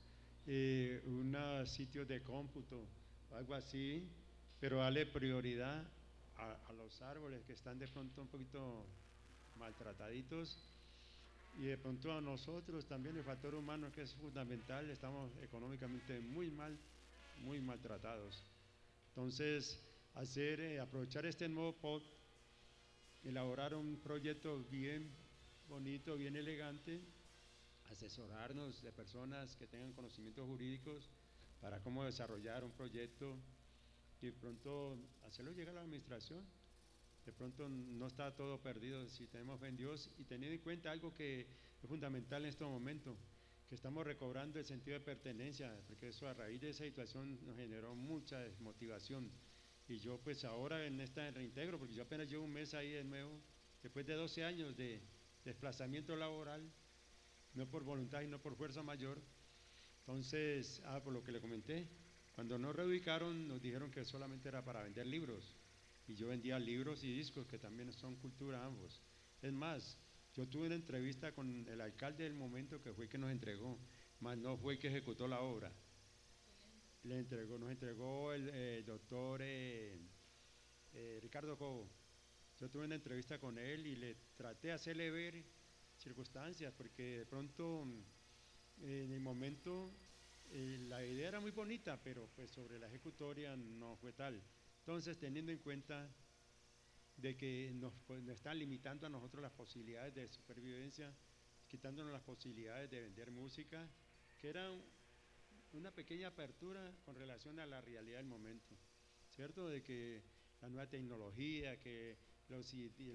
unos sitios de cómputo, algo así, pero darle prioridad a los árboles que están de pronto un poquito maltrataditos y de pronto a nosotros también el factor humano que es fundamental, estamos económicamente muy maltratados. Entonces, aprovechar este nuevo POT, elaborar un proyecto bien bonito, bien elegante, asesorarnos de personas que tengan conocimientos jurídicos para cómo desarrollar un proyecto y de pronto hacerlo llegar a la administración. De pronto no está todo perdido si tenemos fe en Dios y teniendo en cuenta algo que es fundamental en este momento, que estamos recobrando el sentido de pertenencia, porque eso a raíz de esa situación nos generó mucha desmotivación. Y yo pues ahora en esta reintegro, porque yo apenas llevo un mes ahí de nuevo, después de 12 años de desplazamiento laboral, no por voluntad y no por fuerza mayor. Entonces, por lo que le comenté, cuando nos reubicaron nos dijeron que solamente era para vender libros. Y yo vendía libros y discos, que también son cultura ambos. Es más, yo tuve una entrevista con el alcalde del momento que fue que nos entregó, más no fue que ejecutó la obra. Nos entregó el doctor Ricardo Cobo. Yo tuve una entrevista con él y le traté de hacerle ver circunstancias, porque de pronto en el momento la idea era muy bonita, pero pues sobre la ejecutoria no fue tal. Entonces, teniendo en cuenta de que nos están limitando a nosotros las posibilidades de supervivencia, quitándonos las posibilidades de vender música, que era una pequeña apertura con relación a la realidad del momento, ¿cierto? De que la nueva tecnología, que los CD,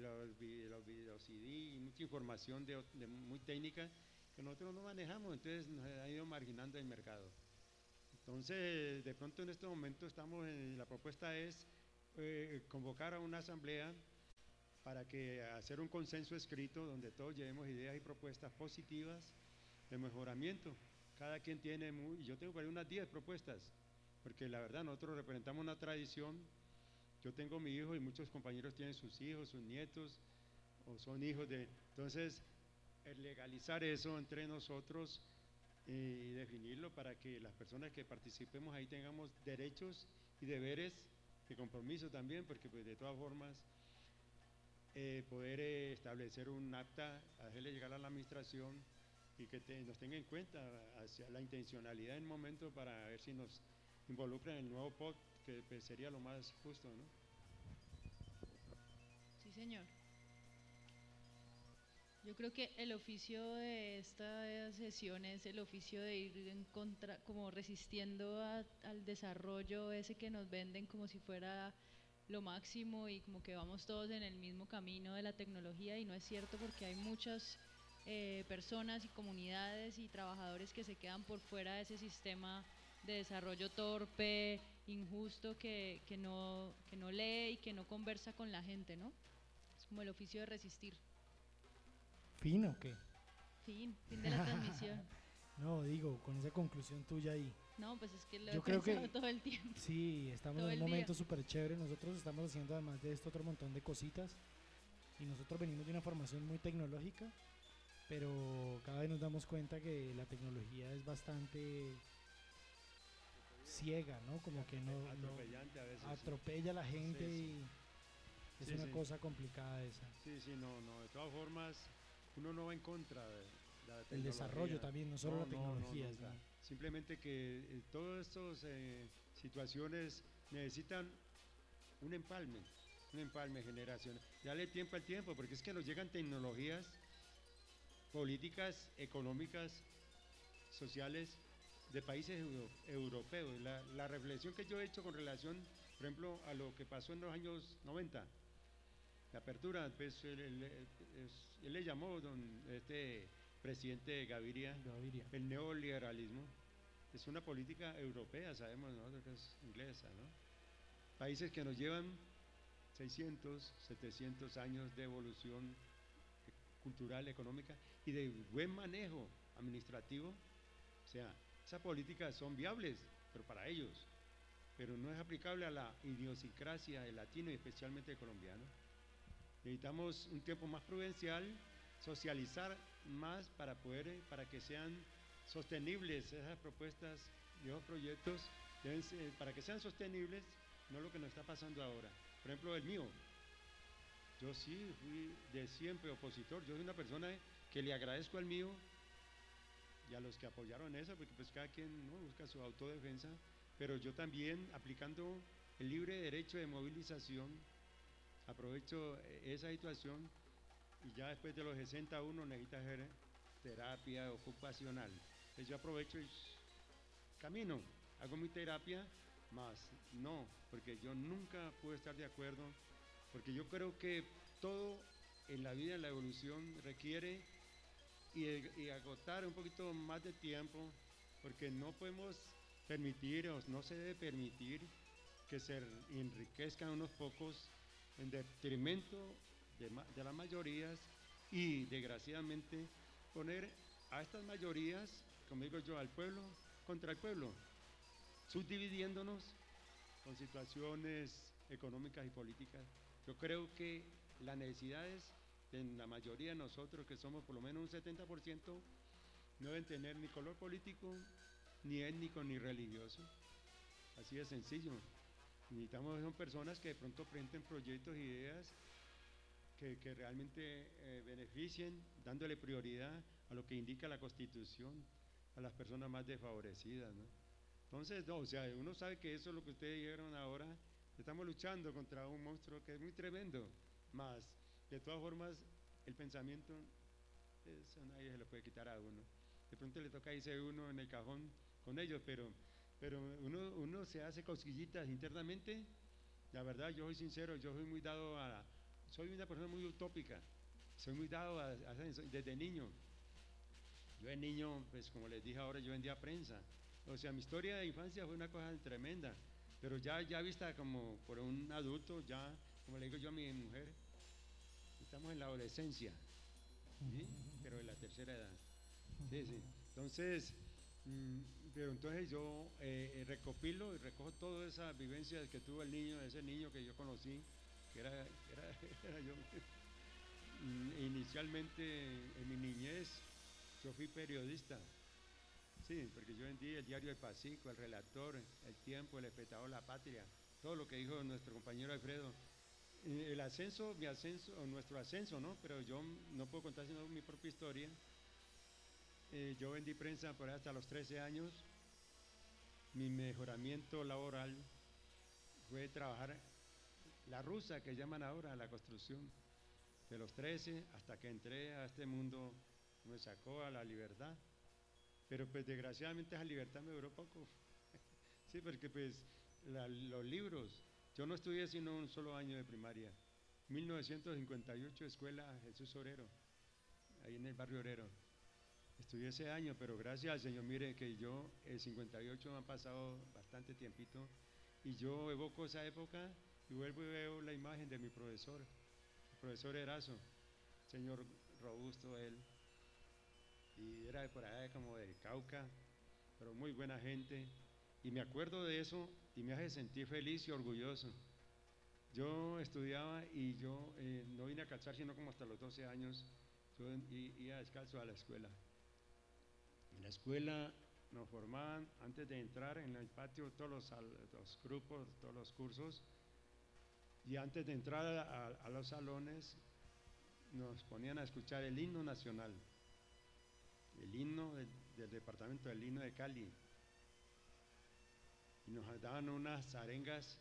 y mucha información muy técnica que nosotros no manejamos, entonces nos ha ido marginando el mercado. Entonces, de pronto en este momento la propuesta es convocar a una asamblea para hacer un consenso escrito donde todos llevemos ideas y propuestas positivas de mejoramiento. Cada quien tiene, yo tengo por ahí unas 10 propuestas, porque la verdad nosotros representamos una tradición. Yo tengo mi hijo y muchos compañeros tienen sus hijos, sus nietos, o son hijos de... Entonces, legalizar eso entre nosotros y definirlo para que las personas que participemos ahí tengamos derechos y deberes de compromiso también, porque pues de todas formas poder establecer un acta, hacerle llegar a la administración y que nos tenga en cuenta hacia la intencionalidad en el momento para ver si nos involucran en el nuevo POT, que pues, sería lo más justo, ¿no? Sí, señor. Yo creo que el oficio de esta sesión es el oficio de ir en contra, como resistiendo al desarrollo ese que nos venden como si fuera lo máximo y como que vamos todos en el mismo camino de la tecnología, y no es cierto, porque hay muchas personas y comunidades y trabajadores que se quedan por fuera de ese sistema de desarrollo torpe, injusto, que no lee y que no conversa con la gente, ¿no? Es como el oficio de resistir. ¿Fin o qué? Fin de la transmisión. No, digo, con esa conclusión tuya ahí. No, pues es que lo Yo he creo pensado que todo el tiempo. Sí, estamos Todo en el un día. momento súper chévere. Nosotros estamos haciendo además de esto otro montón de cositas. Y nosotros venimos de una formación muy tecnológica, pero cada vez nos damos cuenta que la tecnología es bastante ciega, ¿no? Como que no Atropellante a veces. atropella a la gente Sí, y es Sí, una sí. cosa complicada esa. Sí, no, de todas formas, uno no va en contra de la El tecnología. desarrollo también, no solo la tecnología. nunca. ¿no? Simplemente que todas estas situaciones necesitan un empalme generacional. Dale tiempo al tiempo, porque es que nos llegan tecnologías políticas, económicas, sociales de países europeos. La reflexión que yo he hecho con relación, por ejemplo, a lo que pasó en los años 90, la apertura, pues él le llamó presidente Gaviria el neoliberalismo. Es una política europea, sabemos nosotros que es inglesa, ¿no? Países que nos llevan 600, 700 años de evolución cultural, económica y de buen manejo administrativo. O sea, esas políticas son viables, pero para ellos, pero no es aplicable a la idiosincrasia del latino y especialmente del colombiano. Necesitamos un tiempo más prudencial, socializar más para que sean sostenibles esas propuestas y esos proyectos, para que sean sostenibles, no lo que nos está pasando ahora. Por ejemplo, el mío. Yo sí fui de siempre opositor. Yo soy una persona que le agradezco al mío y a los que apoyaron eso, porque pues cada quien, ¿no?, busca su autodefensa, pero yo también, aplicando el libre derecho de movilización, aprovecho esa situación, y ya después de los 60 uno necesita hacer terapia ocupacional. Entonces yo aprovecho y camino, hago mi terapia, más no, porque yo nunca puedo estar de acuerdo, porque yo creo que todo en la vida, en la evolución, requiere y agotar un poquito más de tiempo, porque no podemos permitir, o no se debe permitir, que se enriquezcan unos pocos en detrimento de las mayorías, y desgraciadamente poner a estas mayorías, como digo yo, al pueblo contra el pueblo, subdividiéndonos con situaciones económicas y políticas. Yo creo que las necesidades de la mayoría de nosotros, que somos por lo menos un 70%, no deben tener ni color político, ni étnico, ni religioso. Así de sencillo. Necesitamos, son personas que de pronto presenten proyectos e ideas que realmente beneficien, dándole prioridad a lo que indica la Constitución, a las personas más desfavorecidas, ¿no? Entonces, no, o sea, uno sabe que eso es lo que ustedes dijeron ahora. Estamos luchando contra un monstruo que es muy tremendo, más de todas formas el pensamiento, eso nadie se lo puede quitar a uno. De pronto le toca irse uno en el cajón con ellos, pero uno se hace cosquillitas internamente. La verdad, yo soy sincero, yo soy muy dado soy una persona muy utópica, soy muy dado a eso desde niño. Yo de niño, pues como les dije ahora, yo vendía prensa. O sea, mi historia de infancia fue una cosa tremenda, pero ya vista como por un adulto, ya, como le digo yo a mi mujer, estamos en la adolescencia, ¿sí? Pero en la tercera edad. Sí. Entonces, pero entonces yo recopilo y recojo todas esas vivencias que tuvo el niño, ese niño que yo conocí, que era yo. Inicialmente, en mi niñez, yo fui periodista. Sí, porque yo vendí el diario El Pacífico, El Relator, El Tiempo, El Espectador, La Patria, todo lo que dijo nuestro compañero Alfredo. el ascenso, mi ascenso, o nuestro ascenso, ¿no? Pero yo no puedo contar sino mi propia historia. Yo vendí prensa por ahí hasta los 13 años. Mi mejoramiento laboral fue trabajar la rusa que llaman ahora, la construcción, de los 13 hasta que entré a este mundo, me sacó a la libertad. Pero pues desgraciadamente esa libertad me duró poco. Sí, porque pues los libros, yo no estudié sino un solo año de primaria. 1958, Escuela Jesús Orero, ahí en el barrio Orero. Estudié ese año, pero gracias al Señor, mire que yo, el 58 me han pasado bastante tiempito y yo evoco esa época y vuelvo y veo la imagen de mi profesor, el profesor Erazo, señor robusto él, y era de por allá como de Cauca, pero muy buena gente, y me acuerdo de eso y me hace sentir feliz y orgulloso. Yo estudiaba y yo no vine a calzar sino como hasta los 12 años, yo iba descalzo a la escuela. En la escuela nos formaban, antes de entrar en el patio, todos los grupos, todos los cursos, y antes de entrar a los salones, nos ponían a escuchar el himno nacional, el himno del departamento, el himno de Cali, y nos daban unas arengas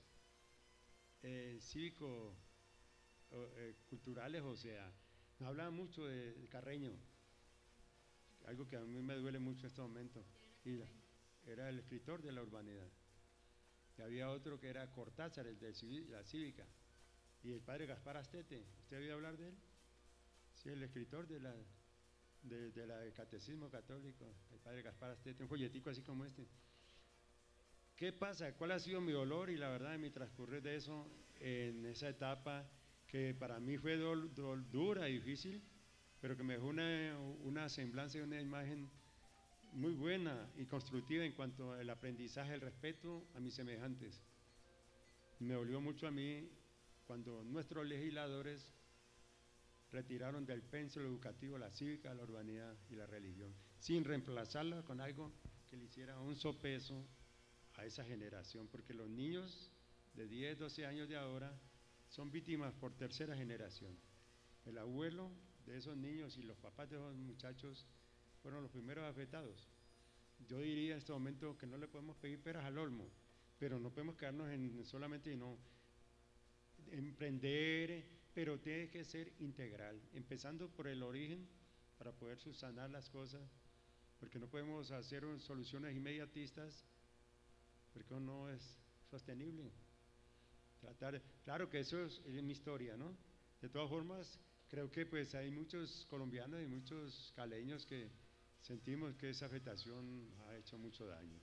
cívico-culturales, o sea, nos hablaban mucho de Carreño, algo que a mí me duele mucho en este momento, y era el escritor de la urbanidad. Y había otro que era Cortázar, el de la cívica, y el padre Gaspar Astete. ¿Usted ha oído hablar de él? Sí, el escritor del Catecismo Católico, el padre Gaspar Astete, un folletico así como este. ¿Qué pasa? ¿Cuál ha sido mi dolor y la verdad de mi transcurrir de eso en esa etapa que para mí fue dura, difícil, pero que me dejó una semblanza y una imagen muy buena y constructiva en cuanto al aprendizaje, el respeto a mis semejantes? Me dolió mucho a mí cuando nuestros legisladores retiraron del pensum educativo la cívica, la urbanidad y la religión, sin reemplazarla con algo que le hiciera un sopeso a esa generación, porque los niños de 10, 12 años de ahora son víctimas por tercera generación. El abuelo de esos niños y los papás de esos muchachos fueron los primeros afectados. Yo diría en este momento que no le podemos pedir peras al olmo, pero no podemos quedarnos en solamente no emprender, pero tiene que ser integral, empezando por el origen para poder subsanar las cosas, porque no podemos hacer soluciones inmediatistas, porque no es sostenible. Claro que eso es mi historia, ¿no? De todas formas, creo que pues hay muchos colombianos y muchos caleños que sentimos que esa afectación ha hecho mucho daño.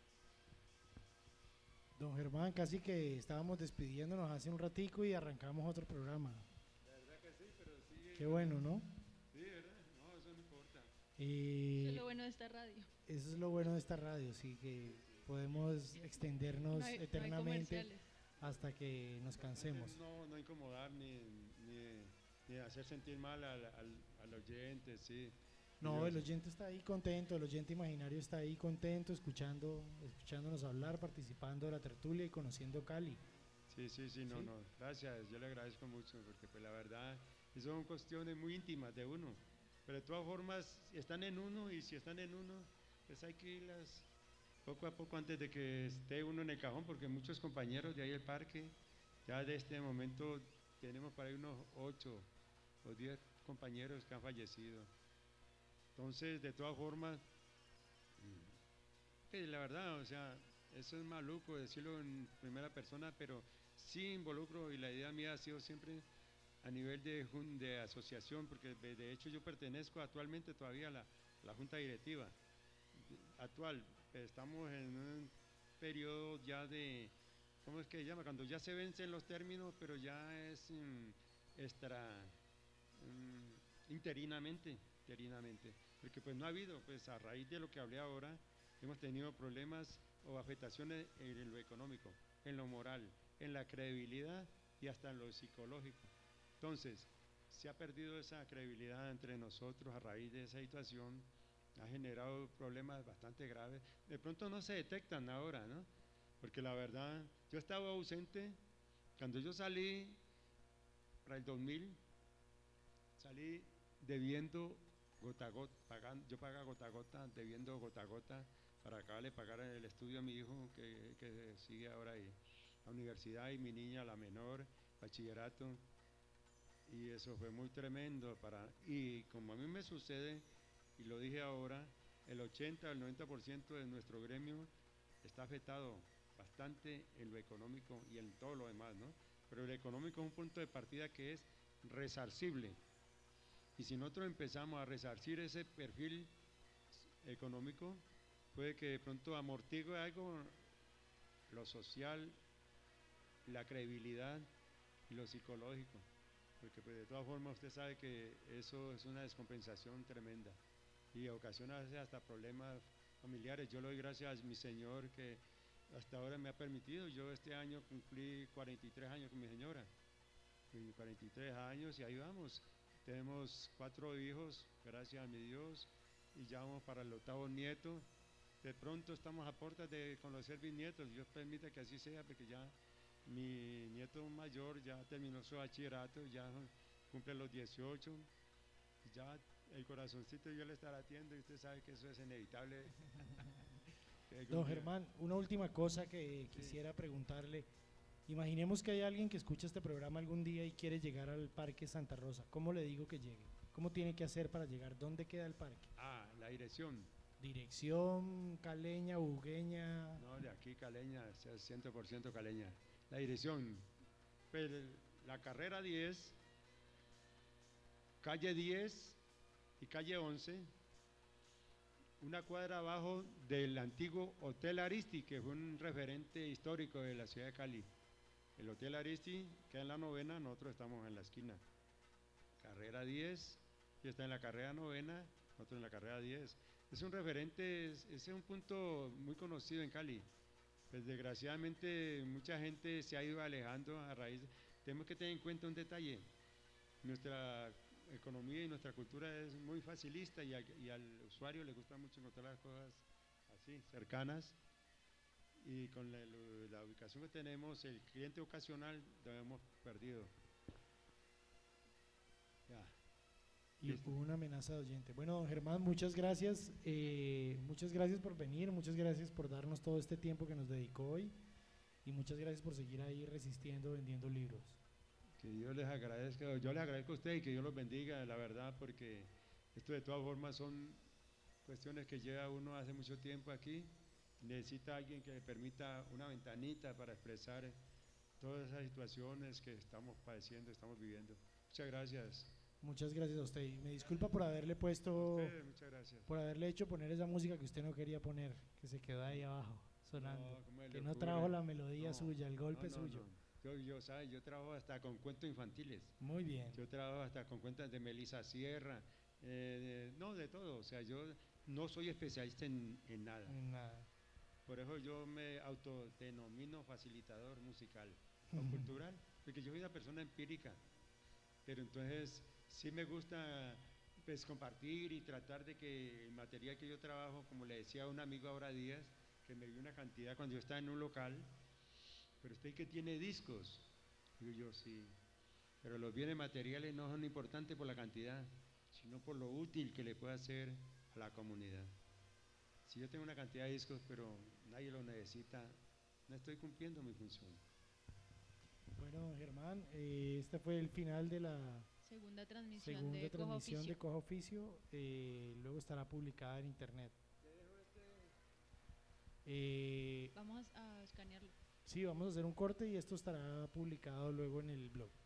Don Germán, casi que estábamos despidiéndonos hace un ratico y arrancamos otro programa. La verdad que sí, pero sí. Qué bueno, ¿no? Sí, ¿verdad? No, eso no importa. Eso es lo bueno de esta radio. Eso es lo bueno de esta radio, sí, que podemos extendernos eternamente hasta que nos cansemos. No incomodar ni hacer sentir mal al oyente, sí. No, el oyente está ahí contento, el oyente imaginario está ahí contento, escuchándonos hablar, participando de la tertulia y conociendo Cali. Sí, no, gracias, yo le agradezco mucho, porque pues la verdad, son cuestiones muy íntimas de uno, pero de todas formas están en uno, y si están en uno, pues hay que irlas poco a poco antes de que esté uno en el cajón, porque muchos compañeros de ahí del parque, ya de este momento tenemos por ahí unos 8 o 10 compañeros que han fallecido. Entonces, de todas formas, la verdad, o sea, eso es maluco decirlo en primera persona, pero sí involucro, y la idea mía ha sido siempre a nivel de asociación, porque de hecho yo pertenezco actualmente todavía a la junta directiva actual. Estamos en un periodo ya de, ¿cómo es que se llama? Cuando ya se vencen los términos, pero ya es interinamente, porque pues no ha habido, pues a raíz de lo que hablé ahora, hemos tenido problemas o afectaciones en lo económico, en lo moral, en la credibilidad y hasta en lo psicológico. Entonces, se ha perdido esa credibilidad entre nosotros a raíz de esa situación, ha generado problemas bastante graves. De pronto no se detectan ahora, ¿no? Porque la verdad, yo estaba ausente, cuando yo salí, para el 2000 salí debiendo gota a gota, yo pagaba gota a gota, debiendo gota a gota para acabarle pagar el estudio a mi hijo que sigue ahora ahí, la universidad, y mi niña, la menor, bachillerato, y eso fue muy tremendo y como a mí me sucede, y lo dije ahora, el 80 al 90% de nuestro gremio está afectado bastante en lo económico y en todo lo demás, ¿no? Pero el económico es un punto de partida que es resarcible. Y si nosotros empezamos a resarcir ese perfil económico, puede que de pronto amortigue algo lo social, la credibilidad y lo psicológico. Porque pues, de todas formas usted sabe que eso es una descompensación tremenda y ocasiona a veces hasta problemas familiares. Yo le doy gracias a mi Señor que hasta ahora me ha permitido. Yo este año cumplí 43 años con mi señora, 43 años, y ahí vamos. Tenemos 4 hijos, gracias a mi Dios, y ya vamos para el 8º nieto. De pronto estamos a puertas de conocer bisnietos. Dios permite que así sea, porque ya mi nieto mayor ya terminó su bachillerato, ya cumple los 18, ya el corazoncito yo le está latiendo, y usted sabe que eso es inevitable. Don Germán, una última cosa que quisiera preguntarle. Imaginemos que hay alguien que escucha este programa algún día y quiere llegar al Parque Santa Rosa. ¿Cómo le digo que llegue? ¿Cómo tiene que hacer para llegar? ¿Dónde queda el parque? La dirección. Dirección, Caleña, Bugueña. No, de aquí Caleña, 100% Caleña. La dirección, pues, la carrera 10, calle 10 y calle 11, una cuadra abajo del antiguo Hotel Aristi, que fue un referente histórico de la ciudad de Cali. El Hotel Aristi queda en la 9ª, nosotros estamos en la esquina. Carrera 10, y está en la carrera 9ª, nosotros en la carrera 10. Es un referente, es un punto muy conocido en Cali. Pues desgraciadamente mucha gente se ha ido alejando a raíz. Tenemos que tener en cuenta un detalle. Nuestra economía y nuestra cultura es muy facilista, y al usuario le gusta mucho encontrar las cosas así, cercanas. Y con la ubicación que tenemos, el cliente ocasional lo hemos perdido. Ya. Y hubo una amenaza de oyente. Bueno, don Germán, muchas gracias por venir, muchas gracias por darnos todo este tiempo que nos dedicó hoy, y muchas gracias por seguir ahí resistiendo, vendiendo libros. Que Dios les agradezca, yo les agradezco a ustedes y que Dios los bendiga, la verdad, porque esto de todas formas son cuestiones que lleva uno hace mucho tiempo aquí. Necesita alguien que le permita una ventanita para expresar todas esas situaciones que estamos padeciendo, estamos viviendo. Muchas gracias. Muchas gracias a usted. Y me disculpa por haberle puesto, muchas gracias. Por haberle hecho poner esa música que usted no quería poner, que se quedó ahí abajo sonando, que no trajo la melodía suya, el golpe suyo. Yo trabajo hasta con cuentos infantiles. Muy bien. Yo trabajo hasta con cuentos de Melissa Sierra, de todo. O sea, yo no soy especialista en nada. En nada. Por eso yo me autodenomino facilitador musical o cultural, porque yo soy una persona empírica. Pero entonces sí me gusta, pues, compartir y tratar de que el material que yo trabajo, como le decía a un amigo ahora días, que me dio una cantidad cuando yo estaba en un local, pero usted que tiene discos, digo yo, sí, pero los bienes materiales no son importantes por la cantidad, sino por lo útil que le puede hacer a la comunidad. Si yo tengo una cantidad de discos pero nadie los necesita, no estoy cumpliendo mi función. Bueno, Germán, este fue el final de la segunda transmisión de Coja Oficio. Luego estará publicada en internet. Vamos a escanearlo. Sí, vamos a hacer un corte y esto estará publicado luego en el blog.